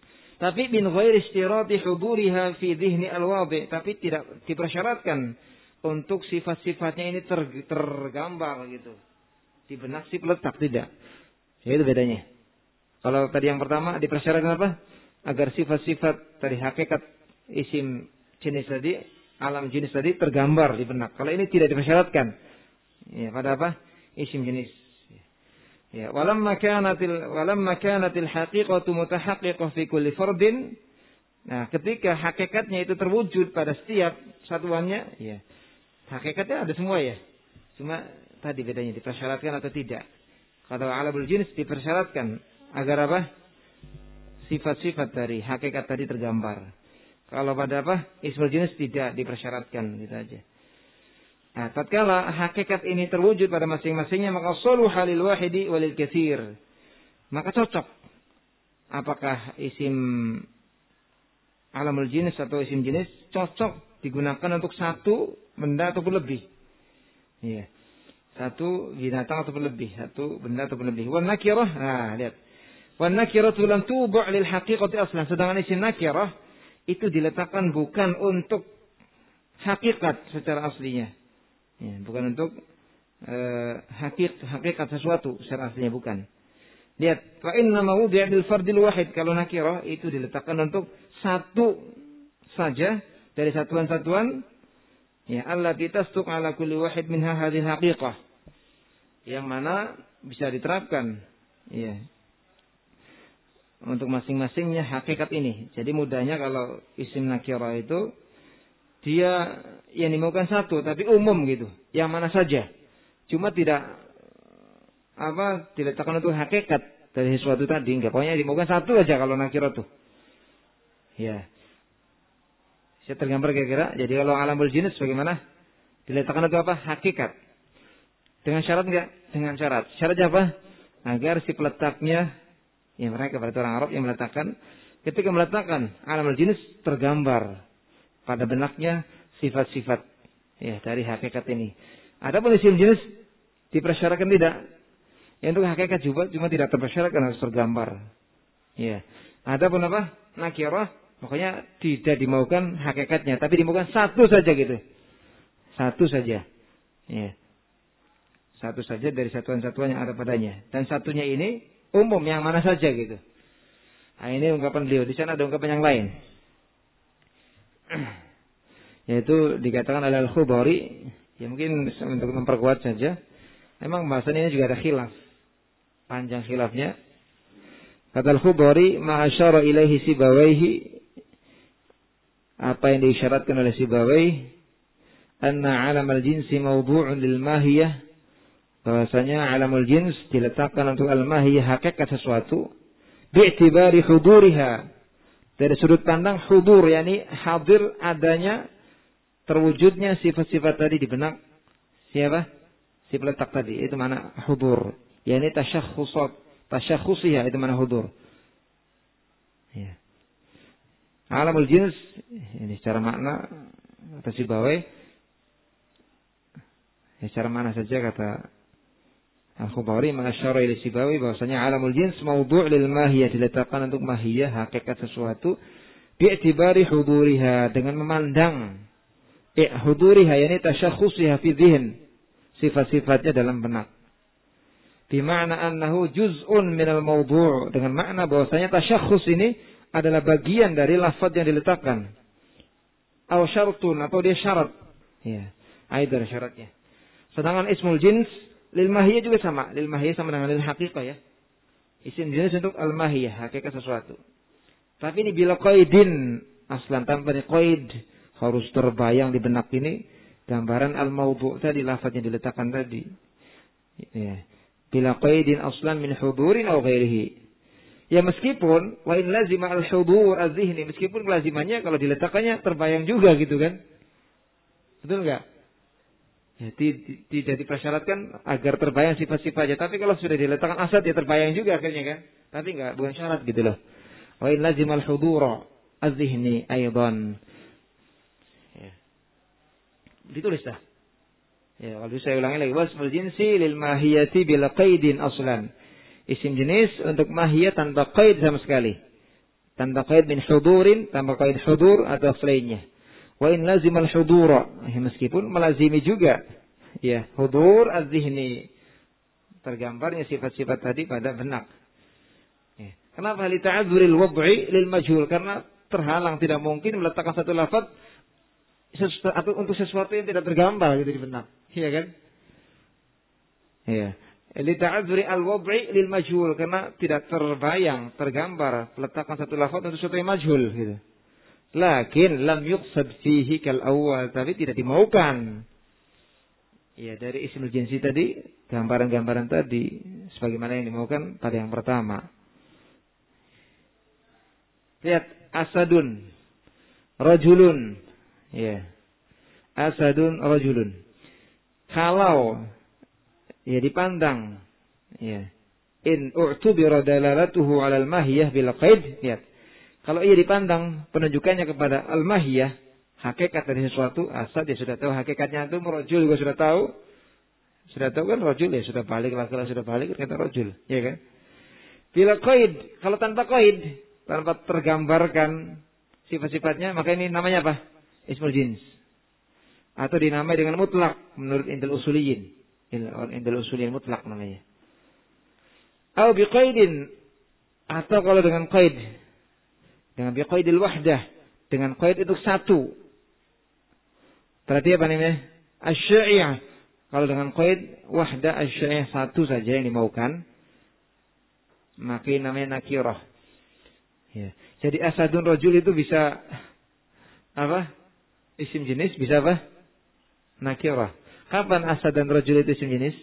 Tapi min ghairi istirati huduriha fi dhihni al-wadi, tapi tidak dipersyaratkan untuk sifat-sifatnya ini tergambar gitu di benak si peletak, tidak. Itu bedanya. Kalau tadi yang pertama dipersyaratkan apa? Agar sifat-sifat dari hakikat isim jenis tadi, alam jenis tadi tergambar di benak. Kalau ini tidak dipersyaratkan. Ya, pada apa? Isim jenis. Ya, walamma kanatil haqiqatu mutahaqqiqah fi kulli fardin. Nah, ketika hakikatnya itu terwujud pada setiap satuannya, ya. Hakikatnya ada semua ya. Cuma tadi bedanya dipersyaratkan atau tidak. Kalau alamul jins dipersyaratkan agar apa? Sifat-sifat dari hakikat tadi tergambar. Kalau pada apa? Ismul jins tidak dipersyaratkan, gitu aja. Nah, tatkala hakikat ini terwujud pada masing-masingnya, maka soluha lil wahidi walil katsir. Maka cocok. Apakah isim alamul jins atau isim jenis cocok digunakan untuk satu benda ataupun lebih. Iya. Satu binatang ataupun lebih, satu benda ataupun lebih. Wan nakirah, nah lihat. Wan nakiratu lam tubu' lil haqiqati aslan. Sedangkan isim nakirah itu diletakkan bukan untuk hakikat secara aslinya. Ya, bukan untuk hakikat sesuatu secara aslinya, bukan. Lihat, fa inna ma wudi'a bil fardil wahid. Kalau nakirah itu diletakkan untuk satu saja dari satuan-satuan, ya, allati tasduq ala kulli wahid minha hadhihi haqiqah, yang mana bisa diterapkan, ya, untuk masing-masingnya hakikat ini. Jadi mudahnya kalau isim nakirah itu dia yang dimaukan satu tapi umum gitu, yang mana saja. Cuma tidak diletakkan untuk hakikat dari sesuatu tadi, enggak. Pokoknya dimaukan satu aja kalau nakirah tuh. Ya. Saya tergambar kira-kira. Jadi kalau alamul jins bagaimana? Diletakkan untuk apa? Hakikat. Dengan syarat enggak? Dengan syarat. Syaratnya apa? Agar si peletaknya, ya mereka pada orang Arab yang meletakkan, ketika meletakkan alamul jins tergambar pada benaknya sifat-sifat, ya, dari hakikat ini. Adapun isim jenis dipersyaratkan tidak. Ya, untuk hakikat juga cuma tidak terpersyaratkan harus tergambar. Ya. Adapun apa? Nakirah, makanya tidak dimaukan hakikatnya, tapi dimaukan satu saja gitu. Satu saja. Ya. Satu saja dari satuan-satuan yang ada padanya. Dan satunya ini umum, yang mana saja gitu. Nah, ini ungkapan beliau. Di sana ada ungkapan yang lain. Yaitu dikatakan oleh Al-Khubari, ya mungkin untuk memperkuat saja. Memang bahasannya ini juga ada khilaf, panjang khilafnya. Kata Al-Khubari, ma'asyara ilaihi Sibawaihi, apa yang diisyaratkan oleh Sibawaihi, anna alamul jinsi mawdu'un lil mahiyah, bahwasanya alamul jins diletakkan untuk al-mahiyah, hakikat sesuatu, bi'tibari huduriha, dari sudut pandang hudur, yakni hadir adanya, terwujudnya sifat-sifat tadi di benak siapa? Si peletak tadi. Itu mana hudur. Yakni tasyakhusiyah, itu mana hudur. Ya. Alamul jins ini secara makna kata Sibawai, ya, secara makna saja kata Al-Khubari, ma'asyara ila Sibawi, bahwasanya alamul jins mawdu' lil mahiyah, diletakkan untuk mahiyah, hakikat sesuatu, bi'tibari huduriha, dengan memandang huduriha, yakni tasyakhusiha fi dhihn, sifat-sifatnya dalam benak. Bima'na annahu juz'un minal mawdu', dengan makna bahwasanya tasyakhus ini adalah bagian dari lafaz yang diletakkan. Aw syartun, atau dia syarat. Ya, itu syaratnya. Sedangkan ismul jins lil mahiyah juga sama. Lil mahiyah sama dengan lil haqiqah, ya. Isim jenis untuk al mahiyah, hakikat sesuatu. Tapi ini bila qaidin, aslan tanpa qaid, harus terbayang di benak ini gambaran al mawdu' tadi, lafaz yang diletakkan tadi. Ya. Bila qaidin aslan min hudurin aw ghairihi. Ya, meskipun wa in lazima al hudur az-zihni, meskipun kelazimannya kalau diletakkannya terbayang juga gitu kan. Betul enggak? Ya, tidak dipersyaratkan agar terbayang sifat-sifatnya. Tapi kalau sudah diletakkan asad, ya terbayang juga akhirnya kan. Tapi enggak, bukan syarat gitu loh. Wa in lazimal hudura az-zihni aidan. Ya. Ditulis dah. Ya, kalau saya ulangi lagi, wasmul jinsi lil mahiyati bil qaidin aslan. Isim jenis untuk mahiyah tanpa qaid sama sekali. tanpa qaid min hudurin, tanpa qaid hudur atau selainnya. Wa in lazimal hudura, meskipun melazimi juga ya hudur az-zihni, tergambarnya sifat-sifat tadi pada benak. Ya. Kenapa li ta'adzuril wad'i lil majhul? Karena terhalang, tidak mungkin meletakkan satu lafaz atau untuk sesuatu yang tidak tergambar gitu di benak. Iya kan? Iya. Li ta'adzuri al-wad'i lil majhul, karena tidak terbayang, tergambar letakkan satu lafaz untuk sesuatu yang majhul gitu. Lakin lam yuqsad fihi kal awal, tapi tidak dimaukan. Ya, dari ismul jinsi tadi, gambaran-gambaran tadi sebagaimana yang dimaukan pada yang pertama. Lihat, asadun rajulun. Ya. Asadun rajulun. Kalau ya dipandang ya, in u'tubira dalalatuhu 'ala al-mahiyah bil qaid, lihat. Kalau ia dipandang penunjukannya kepada al-mahiyah, hakikat dari sesuatu, asal dia sudah tahu hakikatnya itu, rajul juga sudah tahu. Sudah tahu kan rajul ya, sudah balik, laki-laki sudah balik, kata rajul, ya kan? Bila qaid, kalau tanpa qaid, tanpa tergambarkan sifat-sifatnya, maka ini namanya apa? Ismul jins. Atau dinamai dengan mutlak menurut indal usuliyin. Indal usuliyin mutlak namanya. Atau biqaidin, atau kalau dengan qaid, dengan biqaidil wahdah, dengan qaid itu satu. Berarti apa namanya? Asy-syai'ah. Kalau dengan qaid wahdah asy-syai'ah, satu saja yang dimaukan, maka namanya nakirah. Ya. Jadi asadun rajul itu bisa apa? Isim jenis, bisa apa? Nakirah. Kapan asad dan rajul itu isim jenis?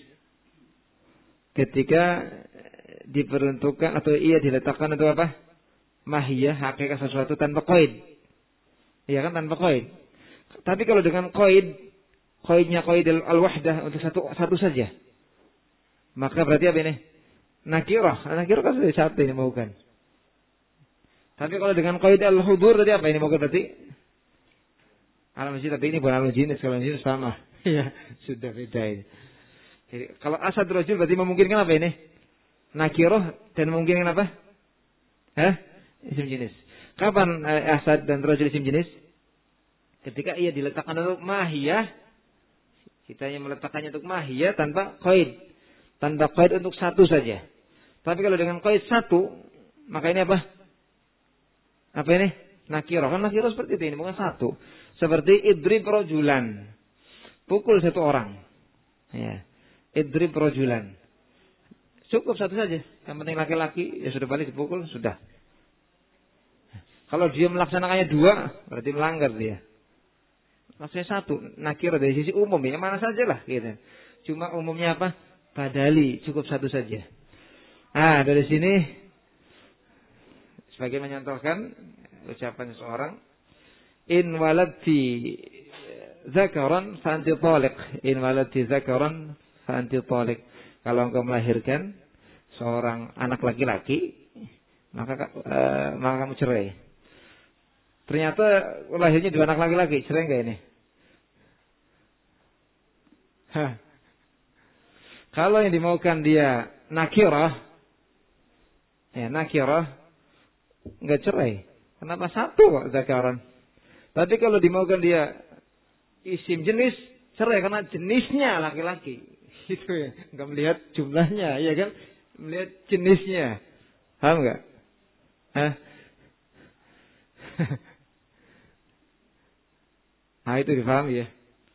Ketika diperuntukkan atau ia diletakkan untuk apa? Mahiyah, hakikat sesuatu tanpa qaid. Iya kan, tanpa qaid. Tapi kalau dengan qaid, qaidnya qaid al-wahdah untuk satu saja, maka berarti apa ini? Nakirah. Nakirah kan sudah satu ini maukan. Tapi kalau dengan qaid al-hudur tadi apa ini maukan berarti? Al-masjid, tapi ini bukan al-jinis, kalau al-jinis sama. Iya, sudah beda ini. Jadi, kalau asad rajul berarti memungkinkan apa ini? Nakirah dan memungkinkan apa? Isim jenis. Kapan asad dan rajul isim jenis? Ketika ia diletakkan untuk mahiyah, kita yang meletakkannya untuk mahiyah tanpa qaid. Tanpa qaid untuk satu saja. Tapi kalau dengan qaid satu, maka ini apa? Apa ini? Nakirah. Kan nakirah seperti ini, bukan satu. Seperti idrib rajulan. Pukul satu orang. Ya. Idrib rajulan. Cukup satu saja. Yang penting laki-laki, ya sudah balik dipukul, sudah. Kalau dia melaksanakannya dua, berarti melanggar dia. Maksudnya satu, nakir dari sisi umum, ya mana saja lah. Gitu. Cuma umumnya apa? Badali, cukup satu saja. Nah, dari sini, sebagai menyontohkan ucapan seseorang, in waladti zakaran fa anti taliq. In waladti zakaran fa anti taliq. Kalau engkau melahirkan seorang anak laki-laki, maka kamu cerai. Ternyata lahirnya dua anak laki-laki, cerai enggak ini? Kalau yang dimaukan dia nakirah, ya nakirah, enggak cerai. Kenapa satu kok zakaran? Tapi kalau dimaukan dia isim jenis, cerai karena jenisnya laki-laki. Itu ya, enggak melihat jumlahnya, ya kan? Melihat jenisnya. Paham enggak? Nah, itu difahami ya.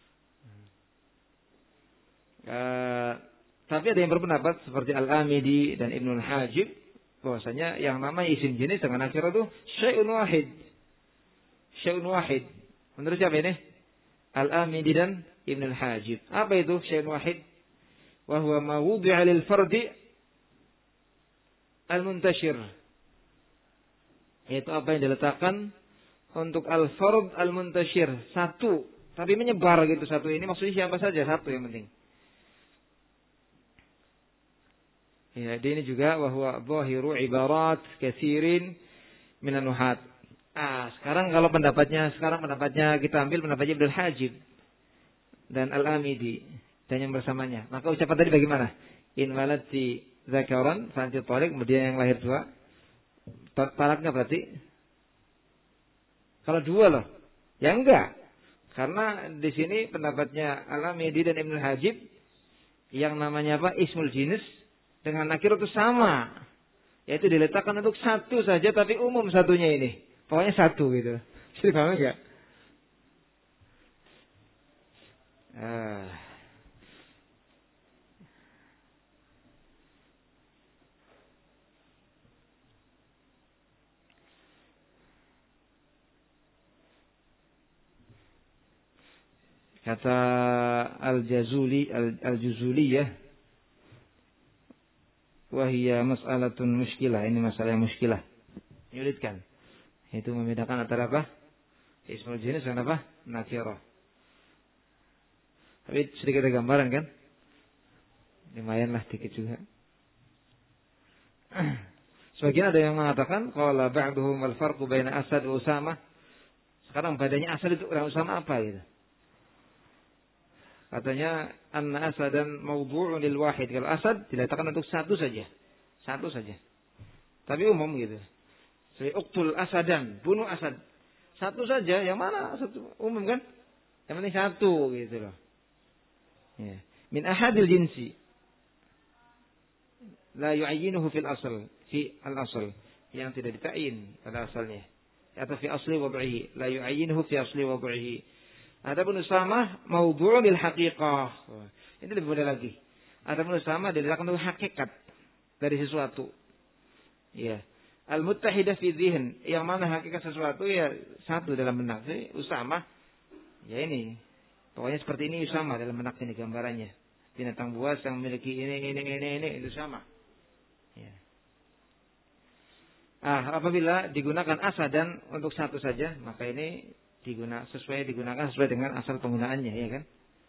Tapi ada yang berpendapat seperti Al-Amidi dan Ibnul Hajib bahwasanya yang namanya isim jenis dengan nakirah itu syai'un wahid. Syai'un wahid. Menurut siapa ini? Al-Amidi dan Ibnul Hajib. Apa itu syai'un wahid? Wa huwa ma wudi'a lil fardi al-muntashir. Yaitu apa yang diletakkan untuk al-fard al-muntashir, satu, tapi menyebar gitu satu ini, maksudnya siapa saja, satu yang penting. Ya, ini juga bahwa zahiru ibarat katsirin minan nuhat. Sekarang pendapatnya kita ambil pendapatnya Ibnul Hajib dan Al-Amidi dan yang bersamanya. Maka ucapan tadi bagaimana? In walati zakaran fa anti taliq, kemudian yang lahir dua, talaknya berarti? Kalau dua loh. Ya enggak. Karena di sini pendapatnya Al-Amidi dan Ibnu Hajib yang namanya apa? Ismul jinis dengan nakirah itu sama. Yaitu diletakkan untuk satu saja tapi umum satunya ini. Pokoknya satu gitu. Jadi paham enggak? Kata Al-Juzuliyah, wahiyya mas'alatun muskilah. Ini masalah yang muskilah. Menyulitkan. Itu membedakan antara apa? Ismul jinis dan apa? Nakirah. Tapi sedikit ada gambaran kan? Lumayan lah dikit juga. Sebagian ada yang mengatakan qala ba'duhum al-farqu baina Asad wa Usamah. Sekarang badannya Asad itu orang Usamah apa gitu? Katanya anna Asadan mawdu'un lil wahid. Kalau Asad diletakkan untuk satu saja. Satu saja. Tapi umum gitu. Seperti uqtul Asadan, bunuh Asad. Satu saja, yang mana? Satu umum kan? Yang penting satu gitu loh. Ya. Min ahadil jinsi. La yu'ayyinuhu fil asl, fi al-asl, yang tidak ditayin pada asalnya. Atau fi asli wad'ihi, la yu'ayyinuhu fi asli wad'ihi. Adapun Usamah mawdu'un lil haqiqah. Ini lebih mudah lagi. Adapun Usamah diletakkan untuk hakikat dari sesuatu. Ya. Al-muttahidah fi dzihn, yang mana hakikat sesuatu ya satu dalam benak. Jadi Usamah ya ini. Pokoknya seperti ini Usamah dalam benak ini gambarannya. Binatang buas yang memiliki ini itu sama. Ya. Apabila digunakan asadan untuk satu saja, maka ini digunakan sesuai dengan asal penggunaannya, ya kan?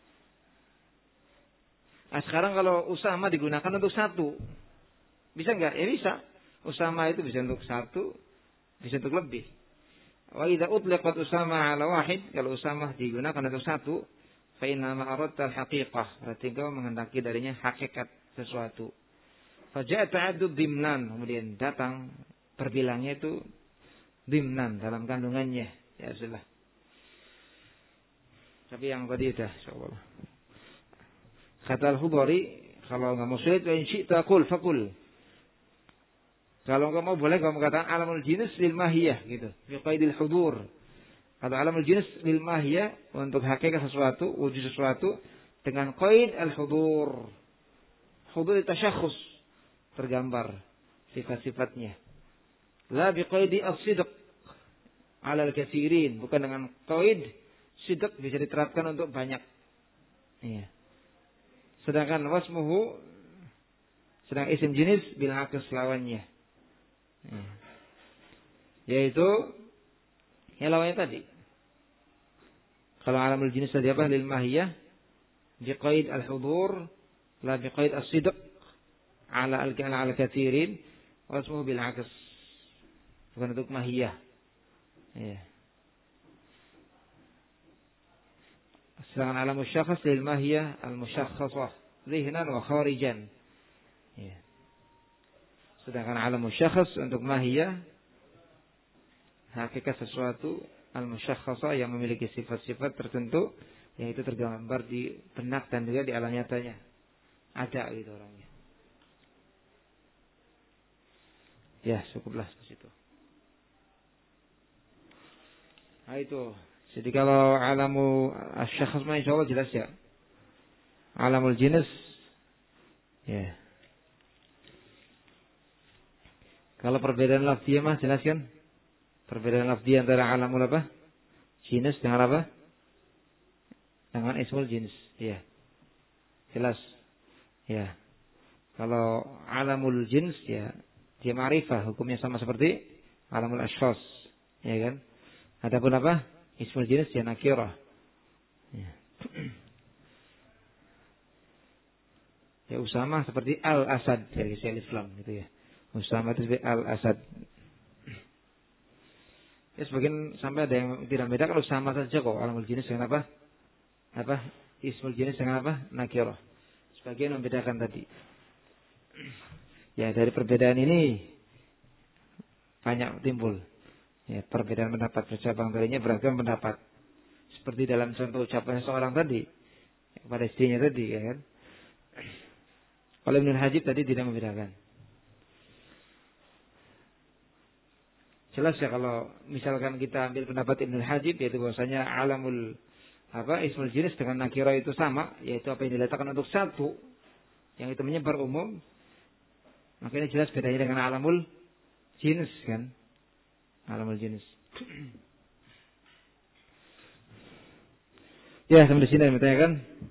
Sekarang kalau Usamah digunakan untuk satu, bisa enggak? Ya bisa. Usamah itu bisa untuk satu, bisa untuk lebih. Wa idza utlaqat Usamah ala wahid, kalau Usamah digunakan untuk satu, fa inna ma aradta al-haqiqah, berarti kau menghendaki darinya hakikat sesuatu. Fa ja'a ta'addud dimnan, kemudian datang perbilangnya itu dimnan dalam kandungannya. Ya sudah. Tapi yang tadi sudah, insyaallah. Kata Al-Khudari, kalau enggak mau sulit, wa in syi'ta qul faqul. Kalau enggak mau boleh kamu katakan alamul jinis lil mahiyah gitu. Fi qaidil hudur. Atau alamul jinis lil mahiyah untuk hakikat sesuatu, wujud sesuatu dengan qaid al-hudur. Hudur tasyakhus, tergambar sifat-sifatnya. La bi qaidi as-sidq 'ala al-katsirin, bukan dengan qaid sidq bisa diterapkan untuk banyak. Iya. Sedangkan wasmuhu, sedang isim jenis bila akas lawannya. Iya. Yaitu yang lawannya tadi. Kalau alamul jenis tadi apa? Lil mahiyah biqaid al-hudur la biqaid as-sidq ala al-katsirin, wasmuhu bil akas. Bukan untuk mahiyah. Iya. Sedangkan alam musyakhas lil mahiyah al-musyakhasah zihnan wa kharijan. Ya. Sedangkan alam musyakhas untuk mahiyah hakikat sesuatu al-musyakhasah yang memiliki sifat-sifat tertentu yang itu tergambar di benak dan juga di alam nyatanya. Ada gitu orangnya. Ya, cukuplah di situ. Nah itu. Jadi kalau alamu asyakhs mah insyaallah jelas ya. Alamul jinis ya. Kalau perbedaan lafziyah mah jelas kan? Perbedaan lafziyah antara alamul apa? Jinis dengan apa? Dengan ismul jinis. Ya. Jelas. Ya. Kalau alamul jins ya dia ma'rifah, hukumnya sama seperti alamul asyakhs. Ya kan? Adapun apa? Ismul jinis ya nakirah. Ya. Ya Usamah seperti Al-Asad dari Syekh Islam gitu ya. Usamah itu seperti Al-Asad. Ya sebagian sampai ada yang tidak beda kalau sama saja kok alamul jinis dengan apa? Apa? Ismul jinis dengan apa? Nakirah. Sebagian membedakan tadi. Ya dari perbedaan ini banyak timbul. Ya, perbedaan pendapat, bercabang darinya beragam pendapat. Seperti dalam contoh ucapan seorang tadi kepada istrinya tadi, ya kan? Kalau Ibnul Hajib tadi tidak membedakan. Jelas ya kalau misalkan kita ambil pendapat Ibnul Hajib, yaitu bahwasanya alamul ismul jinis dengan nakira itu sama, yaitu apa yang diletakkan untuk satu, yang itu menyebar umum, maka ini jelas bedanya dengan alamul jinis kan, alamul jinis. Ya, sampai di sini yang bertanyakan.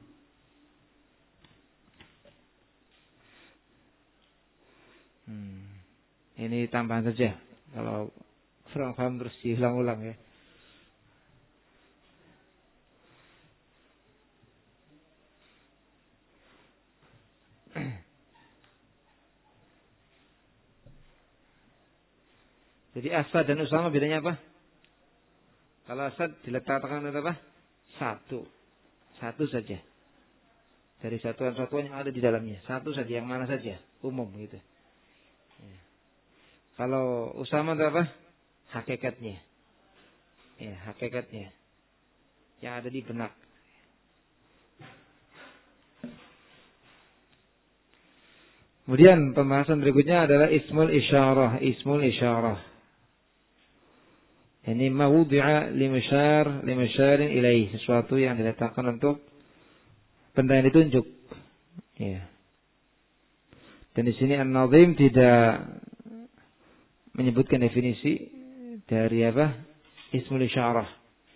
Ini tambahan saja. Kalau kurang paham terus diulang-ulang ya. Jadi Asad dan Usama bedanya apa? Kalau Asad diletakkan untuk apa? Satu saja. Dari satuan-satuan yang ada di dalamnya. Satu saja, yang mana saja. Umum gitu. Ya. Kalau Usama itu apa? Hakikatnya. Ya, hakikatnya. Yang ada di benak. Kemudian pembahasan berikutnya adalah ismul isyarah. Ismul isyarah. Ini mawudi'a limusyarin ilaih. Sesuatu yang diletakkan untuk benda yang ditunjuk. Ya. Dan di sini An-Nazim tidak menyebutkan definisi dari apa? Ismul isyarah.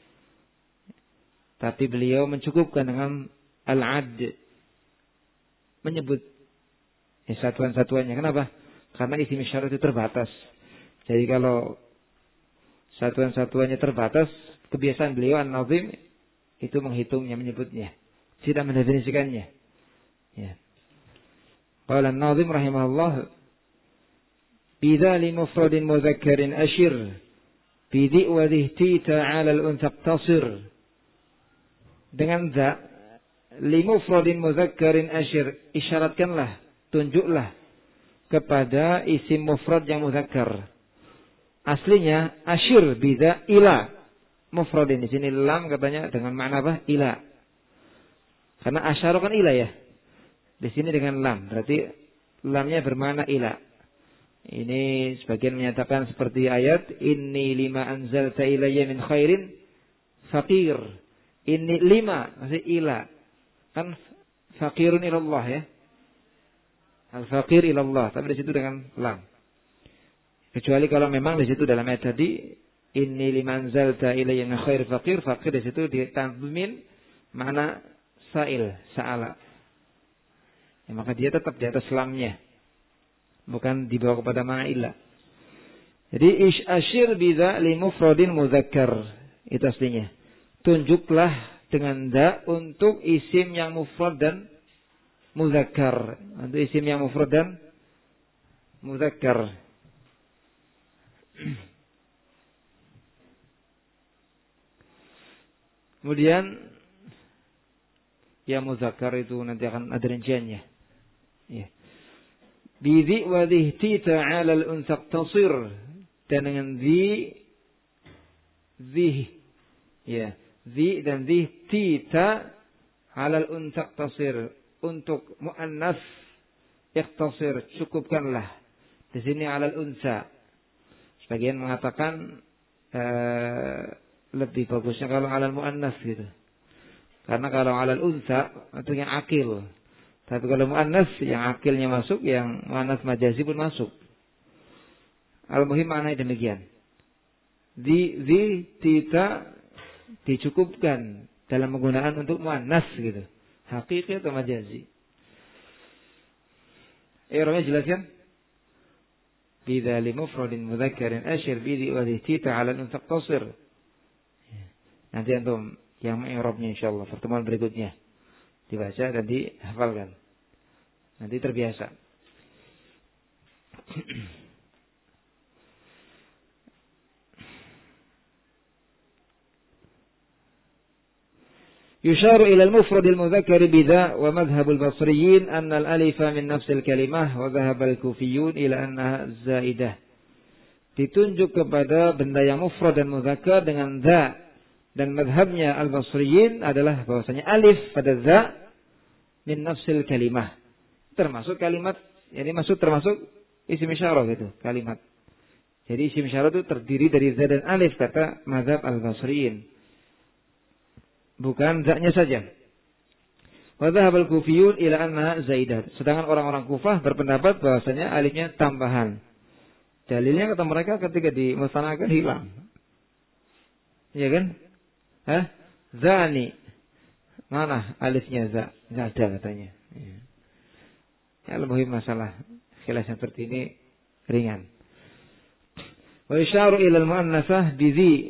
Tapi beliau mencukupkan dengan al-'ad. Menyebut satuan-satuannya. Kenapa? Karena isim isyarah itu terbatas. Jadi kalau satuan-satuannya terbatas, kebiasaan beliau An-Nazim itu menghitungnya, menyebutnya, tidak mendefinisikannya. Ya. Qala An-Nazim rahimahullah, bidzali mufradin mudzakkarin ashir, bidhi wa dhihtita 'ala al-untha iqtasir. Dengan za li mufradin mudzakkarin ashir, isyaratkanlah, tunjuklah kepada isim mufrad yang mudzakkar. Aslinya asyir bida ila mufradin. Di sini lam katanya dengan makna apa? Ila. Karena asyara kan ila ya. Di sini dengan lam, berarti lamnya bermakna ila. Ini sebagian menyatakan seperti ayat inni lima anzalta ilayya min khairin faqir. Ini lima maksudnya ila. Kan faqirun ilallah ya. Al-faqir ilallah, tapi di situ dengan lam. Kecuali kalau memang di situ dalam ayat tadi inni liman zalta ilayya min khair faqir, faqir di situ ditanmin makna sa'il, sa'ala. Ya, maka dia tetap di atas lamnya. Bukan dibawa kepada makna illa. Jadi asyir bidza li mufradin mudzakkar. Itu aslinya. Tunjuklah dengan da untuk isim yang mufrad dan mudzakkar. Untuk isim yang mufrad dan mudzakkar. Kemudian ya muzakkar itu nanti akan ada rinciannya. Ya. Bidhi wa dhihtita 'ala al-untha iqtasir. Dan dengan dhi ya, dhi dan dhihtita 'ala al-untha iqtasir. Untuk muannas iqtasir, cukupkanlah. Di sini 'ala al-untha. Sebagian mengatakan lebih bagusnya kalau alal muannas gitu. Karena kalau alal unsa itu yang akil. Tapi kalau muannas yang akilnya masuk, yang muannas majazi pun masuk. Al-muhim maknanya demikian. Tita dicukupkan dalam penggunaan untuk muannas gitu. Hakiki atau majazi. Iromnya jelaskan? Bidzali mufradin mudzakkarin asyir bidhi wa dhihtita 'ala al-untha iqtasir. Nanti antum yang mengi'rabnya insyaallah pertemuan berikutnya dibaca dan dihafalkan. Nanti terbiasa. يشار إلى المفرد المذكر بذا ومذهب البصريين أن الألف من نفس الكلمة وذهب الكوفيون إلى أنها زائدة. ditunjuk kepada benda yang mufrad dan mudzakkar dengan za. Dan mazhabnya al-Basriyin adalah bahwasanya alif pada za min nafsil kalimah. Termasuk kalimat, yani maksud termasuk isim isyarah gitu, kalimat. Jadi isim isyarah itu terdiri dari za dan alif kata mazhab al-Basriyin. Bukan za-nya saja. Wa dhahaba al-Kufiyun ila annaha zaidah. Sedangkan orang-orang Kufah berpendapat bahwasanya alifnya tambahan. Dalilnya kata mereka ketika dimusanakan hilang. Iya kan? Hah? Zani. Mana alifnya za? Enggak ada katanya. Ya, lebih masalah khilaf seperti ini ringan. Wa isyaru ila al-muannasah bi dhi.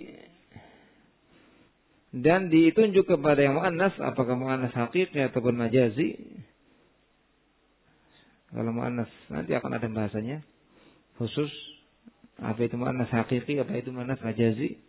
Dan ditunjuk kepada yang muannas, apakah muannas hakiki ataupun majazi. Kalau muannas nanti akan ada bahasanya khusus, apa itu muannas hakiki, apa itu muannas majazi.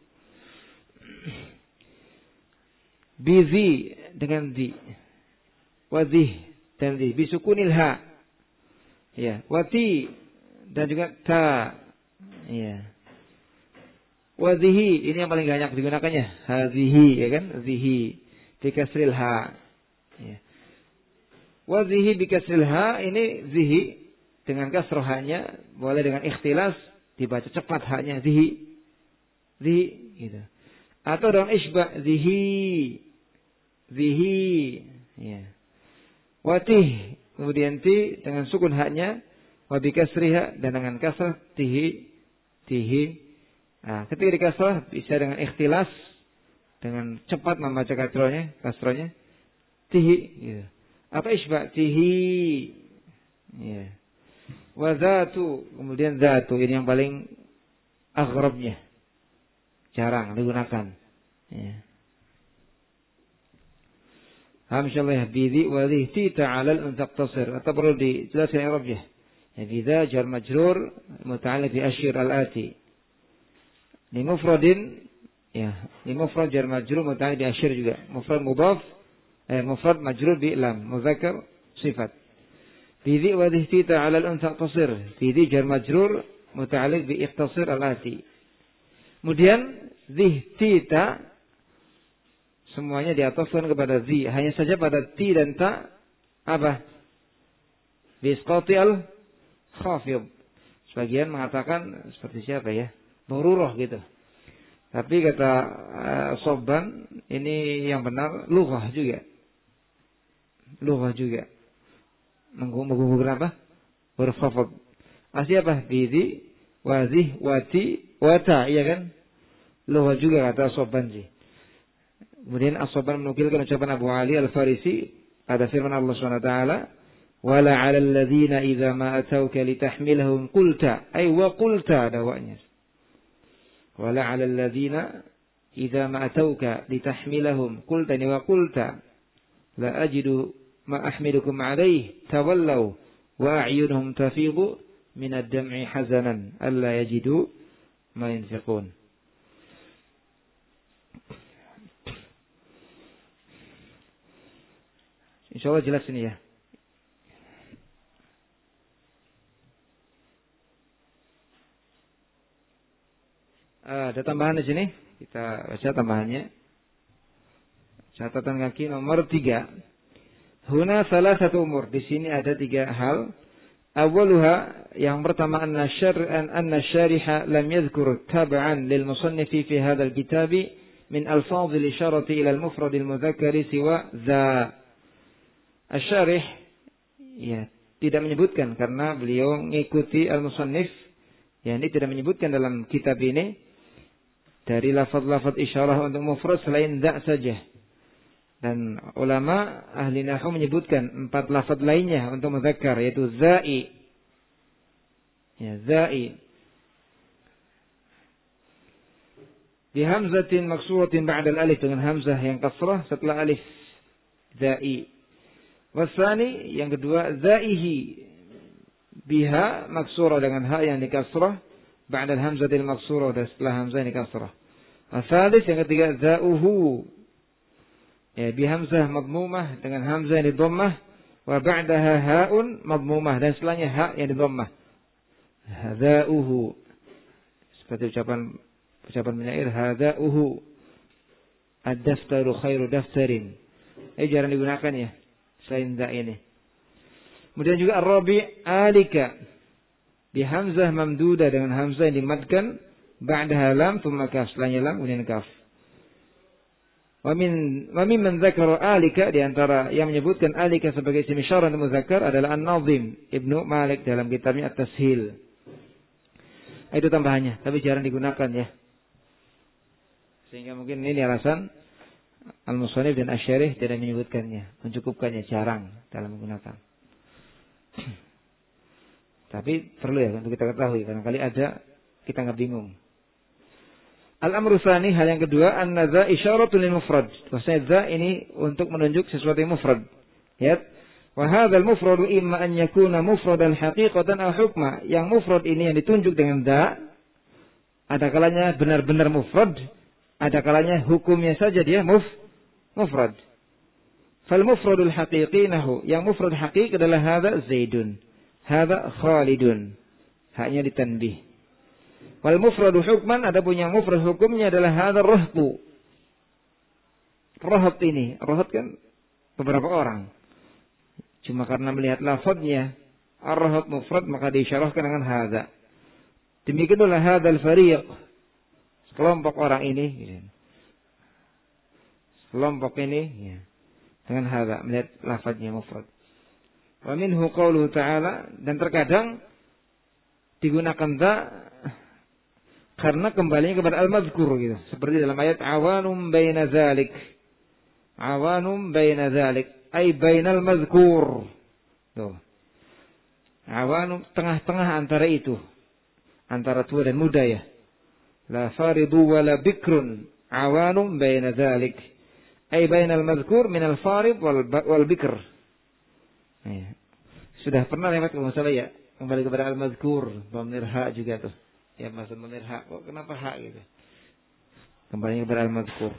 Bizi dengan di, wadih dan di, bisukunil ha, ya, wati dan juga ta, ya. Wadhihi, ini yang paling banyak digunakannya. Hadhihi, ya kan? Zihi. Bikasril ha. Ya. Wadhihi bikasril ha, ini zihi. Dengan kasroh hanya. Boleh dengan ikhtilas. Dibaca cepat haknya. Zihi. Zihi. Gitu. Atau dengan isbah. Zihi. Zihi. Ya. Watih. Kemudian ti dengan sukun haknya. Wabikasriha. Dan dengan kasrah. Tihi. Tihi. Nah, ketika dikasrah bisa dengan ikhtilas, dengan cepat membaca kasrohnya, tihi, gitu. Apa isbah tihi, ya. Wa zatu, kemudian zatu, ini yang paling aghrabnya, jarang digunakan. Ya. Alhamdulillah, bidhi wa dhihti ta'alal untaqtasir, atau perlu dijelaskan Arabnya. Ya, bidha jar majrur muta'alliq bi asyir al-ati. Ini mufradin, ya, ini mufrad jar majrur muta'alliq bi asyir juga. Mufrad mudhaf, mufrad majrur bi lam, mudzakkar sifat. Bidhi wa dhihti ta'ala al-unsa qasir. Bidhi jar majrur muta'alliq bi iqtasir al-ati. Kemudian dhihti ta semuanya diataskan kepada zi, hanya saja pada ti dan ta apa? Bi isqati al-khafid. Sebagian mengatakan seperti siapa ya? Mururah gitu. Tapi kata Sobban ini yang benar lughah juga. Lughah juga. Menggunakan apa? Huruf khafad. Asli apa? Bidhi, wazih, wati, wata, iya kan? Lughah juga kata Sobban sih. Kemudian As-Sobban menukilkan ucapan Abu Ali Al-Farisi pada firman Allah SWT, wala 'alal ladzina idza ma atauka litahmilahum qulta, ay wa qulta dawanya. Wala 'alal ladzina idza ma atauka litahmilahum qulta wa qulta la ajidu ma ahmilukum 'alayhi tawallaw wa a'yunuhum tafidu min ad-dam'i hazanan alla yajidu ma yunfiqun. Insyaallah jelas ini ya. Ada tambahan di sini. Kita baca tambahannya. Catatan kaki nomor 3. Huna salah satu umur. Di sini ada 3 hal. Awaluha, yang pertama, anna syariha lam yadhkur tab'an lil musannifi fi hadzal kitabi min alfadh al isharati ila al mufrad al mudzakkar siwa za. Asy-syarih ya tidak menyebutkan karena beliau mengikuti al-musannif, ya ini tidak menyebutkan dalam kitab ini dari lafaz-lafaz isyarah untuk mufrad selain za saja. Dan ulama ahli nahwu menyebutkan 4 lafaz lainnya untuk mudzakkar, yaitu za'i. Ya, za'i. Bi hamzatin maksuratin ba'da al-alif, dengan hamzah yang kasrah setelah alif. Za'i. Wasani, yang kedua, za'ihi. Biha maksura, dengan ha yang dikasrah ba'da al-hamzatil maksura, dan setelah hamzah yang dikasrah. Wasalis, yang ketiga, za'uhu. Ya, bi hamzah madmumah, dengan hamzah yang didhammah, wa ba'daha ha'un madmumah, dan setelahnya ha yang didhammah. Za'uhu. seperti ucapan penyair hadauhu ad-daftaru khairu daftarin. Jarang digunakan ya selain za ini. Kemudian juga ar-rabi' alika bi hamzah mamduda dengan hamzah yang dimadkan ba'daha lam thumma kaf, setelahnya lam kemudian kaf. Wa mimman dzakara alika, di antara yang menyebutkan alika sebagai isim isyarah muzakkar adalah An-Nazim Ibnu Malik dalam kitabnya At-Tashil. Itu tambahannya, tapi jarang digunakan ya. Sehingga mungkin ini alasan Al-Musannif dan Asy-Syarih tidak menyebutkannya, mencukupkannya, jarang dalam menggunakan. Tapi perlu ya untuk kita ketahui, barangkali ada kita nggak bingung. Al-amru tsani, hal yang kedua, anna dza isyaratun lil mufrad. Maksudnya dza ini untuk menunjuk sesuatu yang mufrad. Ya. Wa hadzal mufradu imma an yakuna mufradan haqiqatan aw hukma. Yang mufrad ini yang ditunjuk dengan dza ada kalanya benar-benar mufrad, ada kalanya hukumnya saja dia mufrad. Fal mufradul haqiqi nahu, yang mufrad haqiqi adalah hadza Zaidun, hadza Khalidun. Haknya ditanbih. Wal mufradu hukman, ada punya mufrad hukumnya adalah hadzal rahtu. Rahat ini, rahat kan beberapa orang. Cuma karena melihat lafadznya ar-rahat mufrad maka diisyarahkan dengan hadza. Demikian pula hadzal fariq, kelompok orang ini. Kelompok ini ya, dengan hadza melihat lafadznya mufrad. Wa minhu qauluhu ta'ala, dan terkadang digunakan dza karena kembalinya kepada al-mazkur gitu. Seperti dalam ayat awanum baina dzalik. Awanum baina dzalik, ay bainal mazkur. Tuh. Awanum tengah-tengah antara itu. Antara tua dan muda ya. La faridu wa la bikrun. Awanum baina dzalik. Ay bainal mazkur minal farid wal bikr. Ya. Sudah pernah lewat kalau salah ya. Kembali kepada al-mazkur, dhamir ha juga tuh. Ya maksud dhamir ha, kok kenapa ha gitu? Kembali kepada al-mazkur.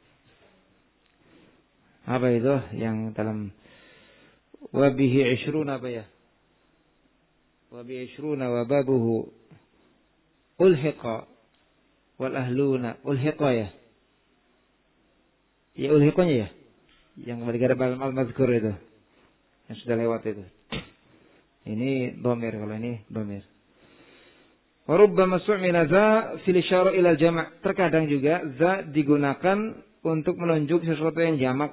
Apa itu yang dalam wa bihi 20 apa ya? Wa bihi 20 wa babuhu ulhiqa wal ahluna ulhiqa ya. Ya ulhiqanya ya. Yang kembali kepada al-mazkur itu. Yang sudah lewat itu. Ini dhamir, kalau ini dhamir. Wa rubbama su'mila za fil isyarah ila al-jama'. Terkadang juga za digunakan untuk menunjuk sesuatu yang jamak.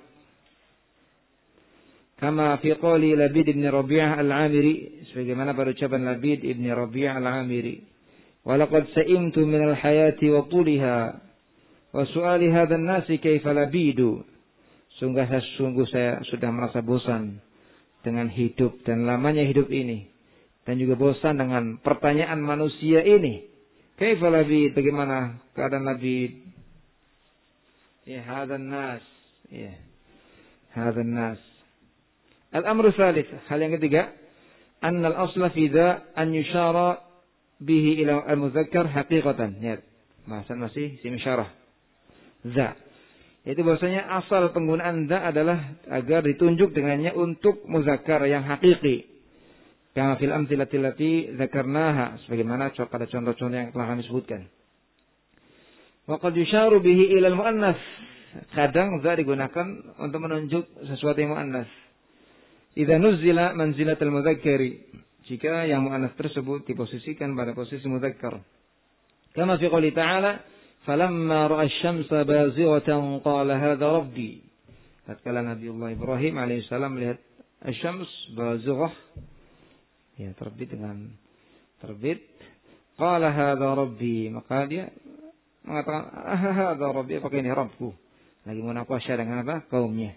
Kama fi qawli Labid ibn Rabi'ah al-Amiri, sebagaimana pada ucapan Labid ibn Rabi'ah al-Amiri. Wa laqad sa'imtu min al-hayati wa tuliha wa su'ali hadzal nasi kaifa labidu. Sungguh saya sudah merasa bosan dengan hidup dan lamanya hidup ini, dan juga bosan dengan pertanyaan manusia ini. Kaifa labid, bagaimana keadaan labid? Ya hadzal nas, ya hadzal nas. Al-amru tsalits, hal yang ketiga, annal asla fi dza an yusyara bihi ila al-mudzakkar haqiqatan. Ya, bahasan masih isim isyarah. Za. Itu bahwasanya asal penggunaan dza adalah agar ditunjuk dengannya untuk muzakkar yang hakiki. Kama fil amthilati allati dzakarnaha, sebagaimana pada contoh-contoh yang telah kami sebutkan. Wa qad yusharu bihi ila al-muannats. Kadang dza digunakan untuk menunjuk sesuatu yang muannats. Idza nuzila manzilatal mudzakkari, jika yang muannats tersebut diposisikan pada posisi mudzakkar. Kama fi qouli ta'ala falamma ra'a asy-syamsa bazighatan qala hadza rabbi. Tatkala Nabiullah Ibrahim alaihissalam melihat asy-syams bazighah, ya terbit dengan terbit, qala hadza rabbi, maka dia mengatakan hadza rabbi, apakah ini Rabbku? Lagi munaqasyah dengan apa? Kaumnya.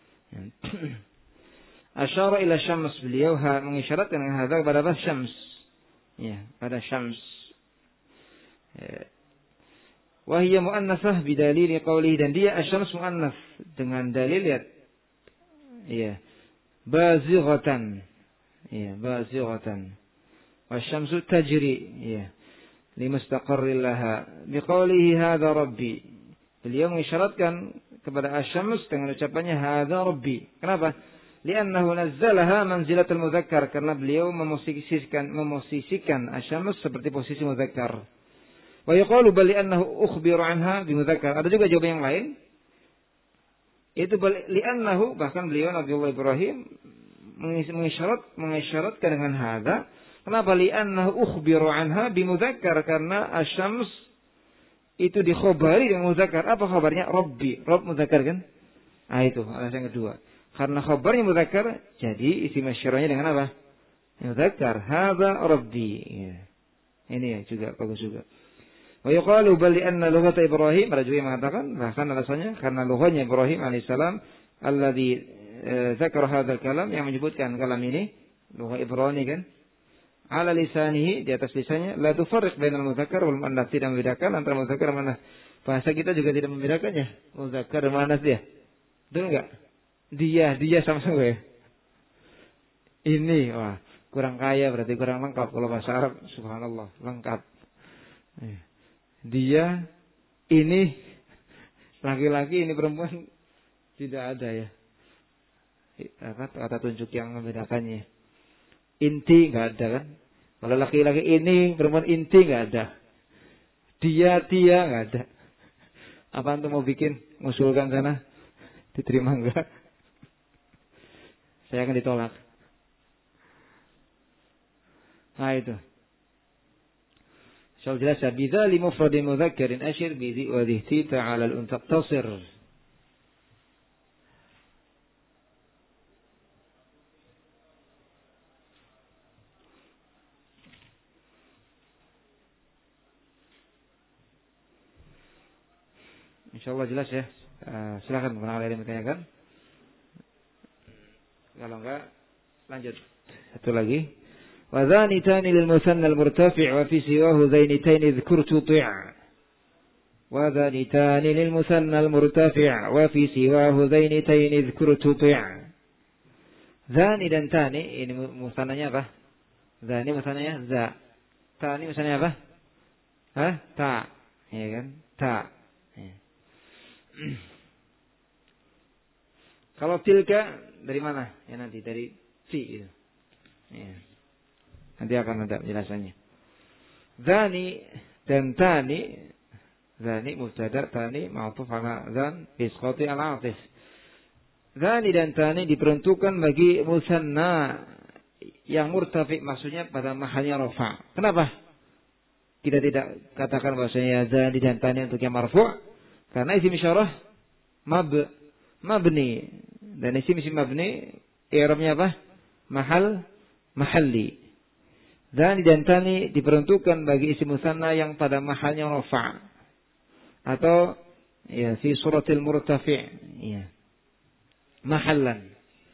Asyara ila syams, beliau mengisyaratkan dengan hadza kepada syams. Ya, pada syams. Wahiyya mu'annasah bidalili qawlihi, dan dia asyams mu'annas dengan dalil ya bazighatan, ya bazighatan, wasyamsu tajri, ya limustaqarril laha biqawlihi hadza rabbi. Beliau mengisyaratkan kepada asyams dengan ucapannya hadza rabbi. Kenapa? Li'annahu nazzalaha manzilatul mudzakkar, karena beliau memosisikan asyams seperti posisi mudzakkar. Wa yuqalu bal li'annahu ukhbiru anha bimudzakkar. Ada juga jawaban yang lain. Itu li'annahu, bahkan beliau Nabiullah Ibrahim mengisyaratkan dengan hadza. Kenapa li'annahu ukhbiru anha bimudzakkar? Karena asyams itu dikhobari dengan mudzakkar. Apa khabarnya? Rabbi. Rabb mudzakkar kan? Itu alasan yang kedua. Karena khabarnya mudzakkar, jadi isim masyarahnya dengan apa? Mudzakkar. Hadza Rabbi. Ya. Ini ya juga bagus juga. Wa yuqalu bal li'anna lughata Ibrahim, ada juga yang mengatakan bahkan alasannya karena lughahnya Ibrahim alaihissalam alladzi zakara hadzal kalam, yang menyebutkan kalam ini, lughah Ibrani kan, ala lisanihi, di atas lisannya, la tufarriq bainal mudzakkar wal muannas, tidak membedakan antara mudzakkar dan muannas. Bahasa kita juga tidak membedakannya, mudzakkar dan muannas dia. Betul enggak? Dia sama-sama ya. Ini wah, kurang kaya berarti kurang lengkap. Kalau bahasa Arab subhanallah, lengkap. Dia, ini laki-laki, ini perempuan, tidak ada ya. Kata tunjuk yang membedakannya. Inti nggak ada kan? Kalau laki-laki ini, perempuan inti nggak ada. Dia nggak ada. Apa antum mau bikin? Ngusulkan sana? Diterima enggak? Saya akan ditolak. Nah itu. Soal jelas ya. Bidzali mufradin mudzakkarin asyir bizi wa dhihti ta'ala al-untaq tasir. InsyaAllah jelas ya. Silakan kalau ada yang bertanyakan. Kalau enggak, lanjut. Satu lagi. Wa dhanitani lil musanna al murtafi' wa fi siwahu dhainitaini dhkur tuti'. Wa dhanitani lil musanna al murtafi' wa fi siwahu dhainitaini dhkur tuti'. Dhani dan tani, ini musannanya apa? Dhani musannanya za. Tani musannanya apa? Ta. Ya kan? Ta. Ya. Kalau tilka dari mana? Ya nanti dari fi itu. Ya. Nanti akan ada penjelasannya. Dzani dan tani, dzani mubtada, tani ma'tuf ala dzan bisqati al-'atif. Dzani dan tani diperuntukkan bagi musanna yang murtafi, maksudnya pada mahalnya rafa. Kenapa kita tidak katakan bahwasanya dzani dan tani untuk yang marfu'? Karena isim isyarah mabni, dan isim mabni i'rabnya apa? Mahalli. Dzani dan tani diperuntukkan bagi isim musanna yang pada mahalnya rafa, atau ya fi suratil murtafi', ya mahallan.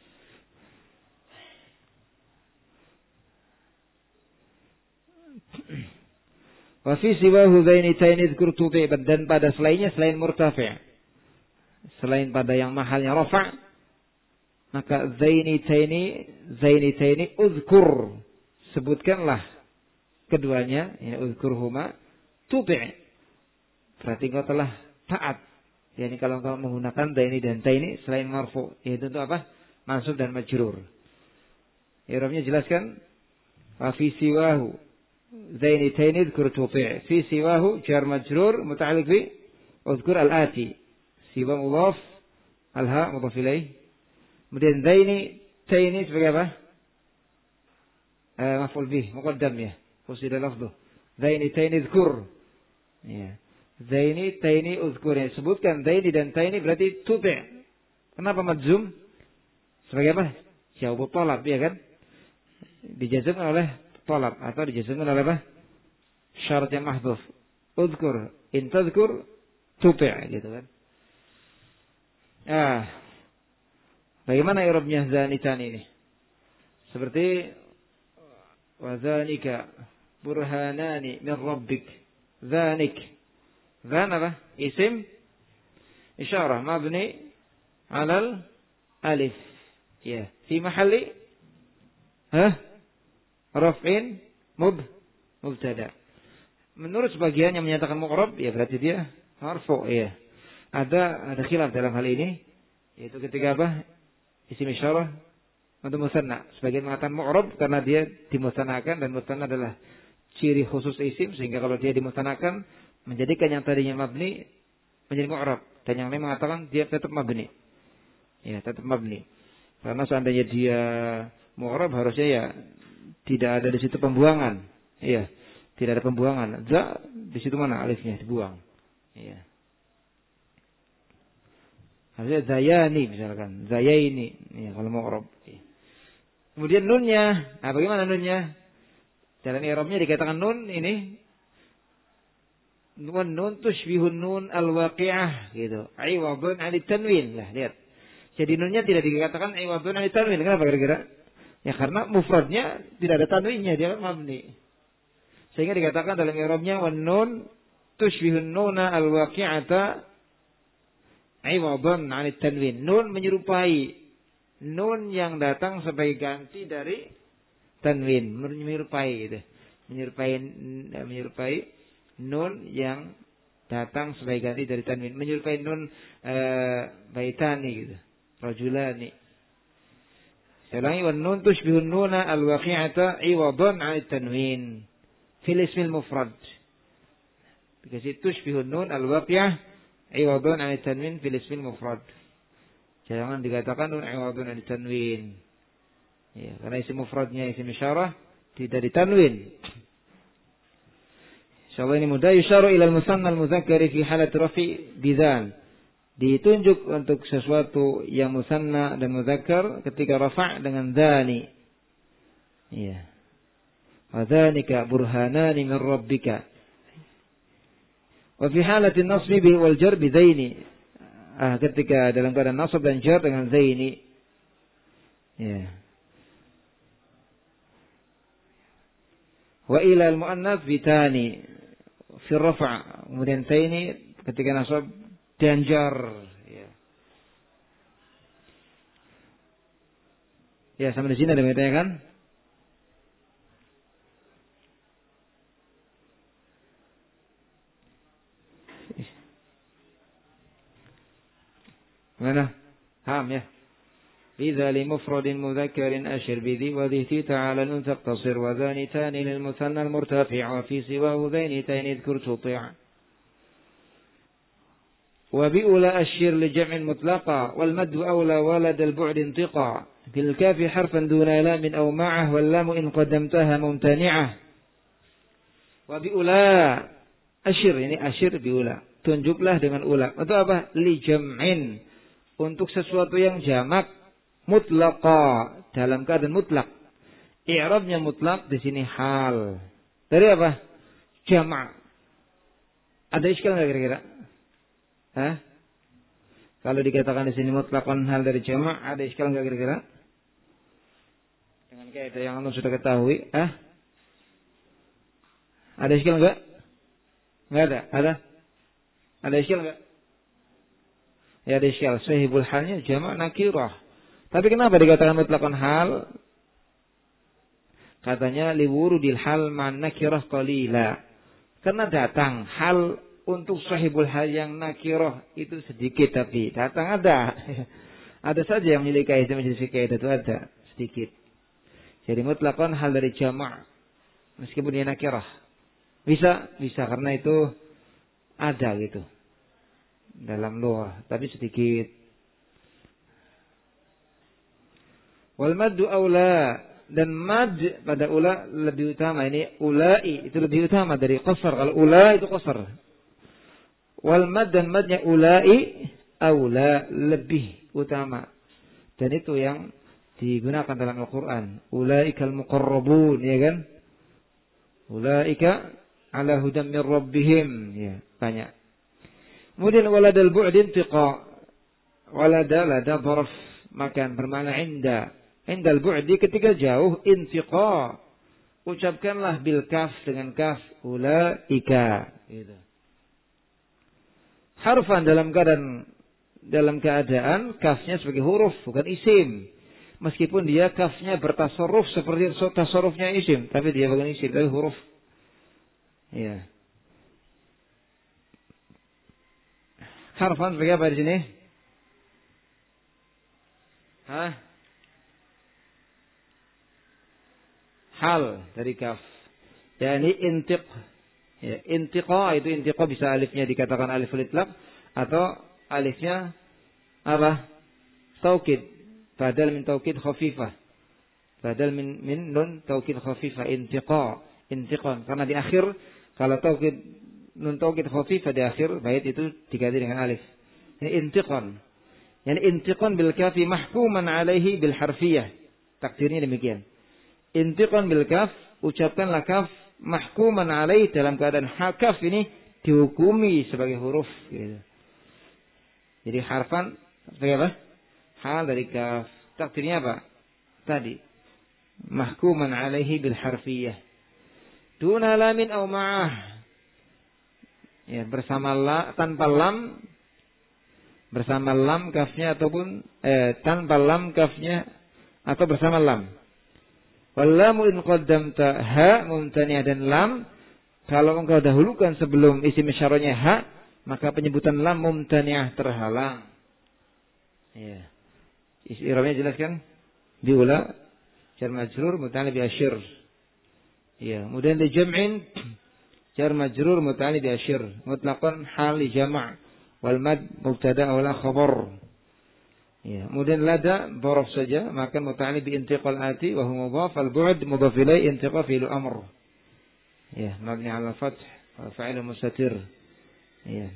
Wa fi siwahu dhainitaini dzkur tuti', dan pada selainnya selain murtafi', selain pada yang mahalnya rafa', maka zainitaini uzkur, sebutkanlah keduanya, ya uzkurhuma tuti', berarti engkau telah taat. Yani kalau engkau menggunakan zaini dan taini selain marfu, yaitu untuk apa? Mansub dan majrur. I'rabnya jelaskan. Wa fi siwahu zainitaini uzkur tuti'. Fi siwahu jar majrur muta'alliq bi uzkur al-ati. Siwa mudhaf, al-ha mudhaf ilaih. Kemudian zaini taini sebagai apa? Maf'ul bih muqaddam ya. Qusida lafdhu. Zaini taini uzkur. Ya. Zaini taini uzkur. Sebutkan zaini dan taini berarti tuti'. Kenapa majzum? Sebagai apa? Jawab talab ya kan? Dijazmkan oleh talab atau dijazmkan oleh apa? Syarat yang mahdhuf. Uzkur, in tadhkur tuti' gitu kan. Bagaimana i'rabnya zanitan ini? Seperti wa zanika burhanani min rabbik. Zanik. Zan apa? Isim isyarah mabni alal alif. Ya, fi mahalli raf'in mubtada. Menurut sebagian yang menyatakan mu'rab, ya berarti dia marfu' ya. Ada khilaf dalam hal ini, yaitu ketika apa? Isim isyarah untuk musanna. Sebagian mengatakan mu'rab karena dia dimusannakan, dan musanna adalah ciri khusus isim sehingga kalau dia dimusanakan menjadikan yang tadinya mabni menjadi mu'rab, dan yang lain mengatakan dia tetap mabni. Ya, tetap mabni. Karena seandainya dia mu'rab harusnya ya tidak ada di situ pembuangan. Iya, tidak ada pembuangan. Za di situ mana alifnya dibuang. Iya. Harusnya zayani misalkan, zayaini. Iya, kalau mu'rab. Iya. Kemudian nunnya, nah bagaimana nunnya? Dalam i'rabnya dikatakan nun ini nun tushbihun nun al-waqi'ah gitu. Iwadun 'anit tanwin. Lah, lihat. Jadi nunnya tidak dikatakan iwadun 'anit tanwin. Kenapa kira-kira? Ya karena mufradnya tidak ada tanwinnya, dia mabni. Sehingga dikatakan dalam i'rabnya wan nun tushbihun nuna al-waqi'ata iwadun 'anit tanwin. Nun menyerupai nun yang datang sebagai ganti dari tanwin, menyerupai gitu. Menyerupai nun yang datang sebagai ganti dari tanwin, menyerupai nun baitani gitu. Rajulani. Saya ulangi, wan nun tushbihun nuna al-waqi'ata iwadan 'anil tanwin fil ismil mufrad. Dikasih tushbihun nun al-waqi'ah iwadan 'anil tanwin fil ismil mufrad. Jangan dikatakan nun iwadan 'anil tanwin. Ya, karena isim mufradnya isim isyarah tidak ditanwin. Insyaallah ini mudah. Yusyaru ila al-musanna al-mudzakkari fi halat rafi bidzan. Ditunjuk untuk sesuatu yang musanna dan mudzakkar ketika rafa' dengan dzani. Iya. Wa dzanika burhanani min rabbika. Wa fi halati an-nasb wal jar bi dzaini. Ketika dalam keadaan nasab dan jar dengan zaini. Ya. Wa ila al-mu'annats bitani fi rafa'. Kemudian taini ketika nasab dan jar. Ya. Ya, sampai di sini ada yang bertanyakan? Mana? Paham ya? إذا لمفرد مذكر أشر بذي وذي تعالى أن تقتصر وذان تاني للمثنى المرتفع وفي سواه ذين تين اذكر تطيع وبأولى أشر لجمع مطلقا والمد أولى ولد البعد انتقا بالكاف حرفا دون لام أو معه واللام إن قدمتها ممتنعة وبأولى أشر ini أشر بأولى tunjuklah dengan ula. Untuk apa? Li jam'in, untuk sesuatu yang jamak mutlaqa, dalam keadaan mutlak. I'rabnya mutlak di sini hal. Dari apa? Jama'. Ada iskal enggak kira-kira? Hah? Kalau dikatakan di sini mutlaqan hal dari jama', ada iskal enggak kira-kira? Dengan kaidah yang anda sudah ketahui, Ada iskal enggak? Enggak ada. Ada? Ada iskal enggak? Ya ada iskal. Sahibul halnya jama' nakirah. Tapi kenapa dikatakan mutlaqan hal? Katanya liwurudil hal man nakirah qalila. Karena datang hal untuk sahibul hal yang nakirah itu sedikit, tapi datang ada. Ada saja yang memiliki kaidah menjadi kaidah itu ada sedikit. Jadi mutlaqan hal dari jama' meskipun dia nakirah. Bisa karena itu ada gitu. Dalam lughah, tapi sedikit. Wal maddu aula, dan mad pada ula lebih utama. Ini ulai itu lebih utama dari qasar. Kalau ula itu qasar. Wal mad dan madnya ulai aula lebih utama. Dan itu yang digunakan dalam Al-Qur'an. Ulaikal muqarrabun, ya kan? Ulaika ala hudan min rabbihim, ya, banyak. Kemudian waladal bu'd intiqa. Lada dharf makan bermakna inda. Indal bu'di ketika jauh, intiqa. Ucapkanlah bil kaf dengan kaf ulaika. Gitu. Harfan dalam keadaan kafnya sebagai huruf bukan isim. Meskipun dia kafnya bertasarruf seperti tasarrufnya isim, tapi dia bukan isim, tapi huruf. Iya. Harfan sebagai apa di sini? Hal dari kaf. yakni intiq. Ya, intiqa itu intiqa bisa alifnya dikatakan alif itlaq atau alifnya apa? Taukid. Badal min taukid khafifah. Badal min nun taukid khafifah intiqa. Intiqan. Karena di akhir kalau taukid nun taukid khafifah di akhir bait itu diganti dengan alif. Ini intiqan. Yani intiqan bil kafi mahkuman alaihi bil harfiyah. Takdirnya demikian. Intiqan bil kaf, ucapkanlah kaf mahkuman alaihi dalam keadaan kaf ini dihukumi sebagai huruf gitu. Jadi harfan sebagai apa? Hal dari kaf. Takdirnya apa? Tadi mahkuman alaihi bil harfiyah. Duna lamin aw ma'ah. Ya, bersama tanpa lam, bersama lam kafnya ataupun tanpa lam kafnya atau bersama lam. Wallamu in qaddamta ha mumtani'ah, dan lam kalau engkau dahulukan sebelum isim isyarahnya ha, maka penyebutan lam mumtani'ah, terhalang. Ya. I'rabnya jelas kan? Diula jar majrur muta'alliq bi asyir. Ya, kemudian di jam'in jar majrur muta'alliq bi asyir, mutlaqan hal li jama' wal mad mubtada wala khabar. Ya, kemudian lada dharaf saja, maka muta'alliq bi intiqal ati wa huwa mudhaf, al bu'd mudhaf ilai, intiqa fi'il amr. Ya, mabni 'ala fath wa fa'il mustatir. Ya.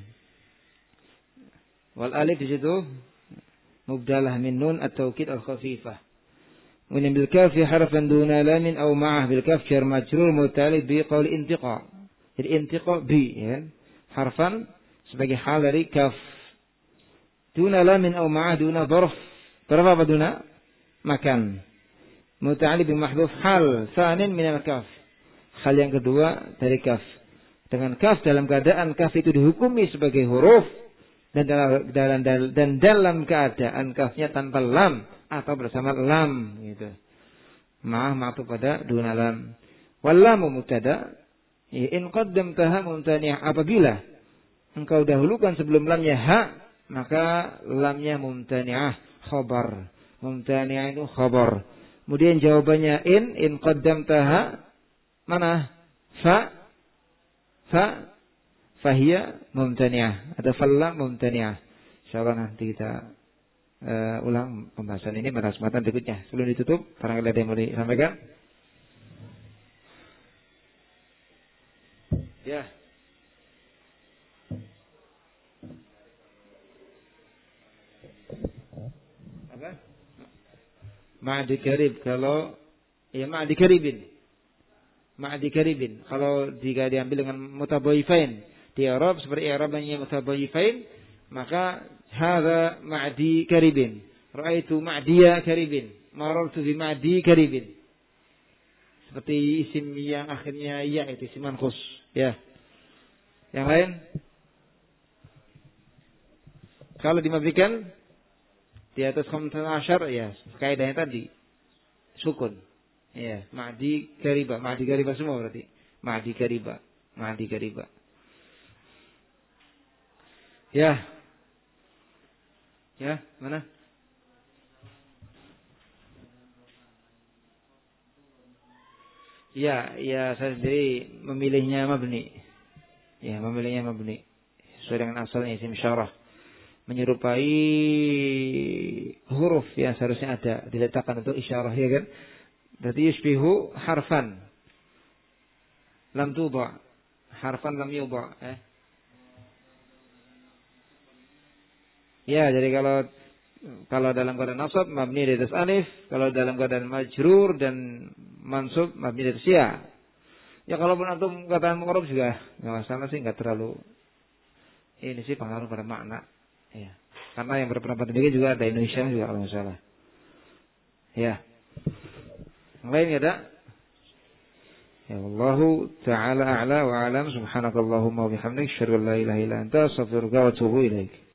Wal alif di situ mubdalah min nun at-taukid al-khafifah. Wa bil kaf harfan duna lamin aw ma'ah, bil kaf jar majrur muta'alliq bi qawl intiqa. Jadi intiqa bi, ya. Harfan sebagai hal dari kaf. Duna lamin aw ma'ah, duna dharf. Dharf apa duna? Makan. Muta'alliq bi mahdhuf hal tsanin min al-kaf. Hal yang kedua dari kaf. Dengan kaf dalam keadaan kaf itu dihukumi sebagai huruf dan dalam keadaan kafnya tanpa lam atau bersama lam gitu. Ma'ah ma'tuf pada duna lam. Wallamu mubtada. In qaddamtaha mumtani'ah, apabila engkau dahulukan sebelum lamnya ha, maka lamnya mumtani'ah, khabar. Mumtani'ah itu khabar. Kemudian jawabannya in qaddamtaha mana? Fahiya mumtani'ah atau falla mumtani'ah. Insyaallah nanti kita ulang pembahasan ini pada kesempatan berikutnya. Sebelum ditutup, barangkali ada yang mau disampaikan? Ya. Apa? Ma'di karib, kalau ya ma'di karibin. Ma'di karibin. Kalau jika diambil dengan mutabayifain di Arab seperti Arabnya mutabayifain, maka hadza ma'di karibin. Ra'aitu ma'diya karibin. Marartu bi ma'di karibin. Seperti isim yang akhirnya ya, itu isim manqus. Ya. Yang lain? Kalau dimatikan di atas 15 ya, kaidahnya tadi sukun. Ya, ma'di kariba semua berarti. Ma'di kariba. Ya. Ya, mana? Ya, saya sendiri memilihnya mabni. Ya, memilihnya mabni. Sesuai dengan asalnya isim syarah. Menyerupai huruf yang seharusnya ada diletakkan untuk isyarah, ya kan? Berarti yusbihu harfan lam tuba, harfan lam yuba. Ya, jadi kalau dalam keadaan nasab mabni di atas alif, kalau dalam keadaan majrur dan mansub mabni di atas ya. Ya kalaupun antum katakan muqarrab juga enggak masalah sih, enggak terlalu ini sih pengaruh pada makna. Ya. Karena yang berpendapat demikian juga ada Indonesia juga kalau masalah. Ya. Yang lain ada? Ya Allahu ta'ala a'la wa a'lam. Subhanakallahumma wa bihamdika asyhadu an la ilaha illa anta astaghfiruka wa atubu ilaik.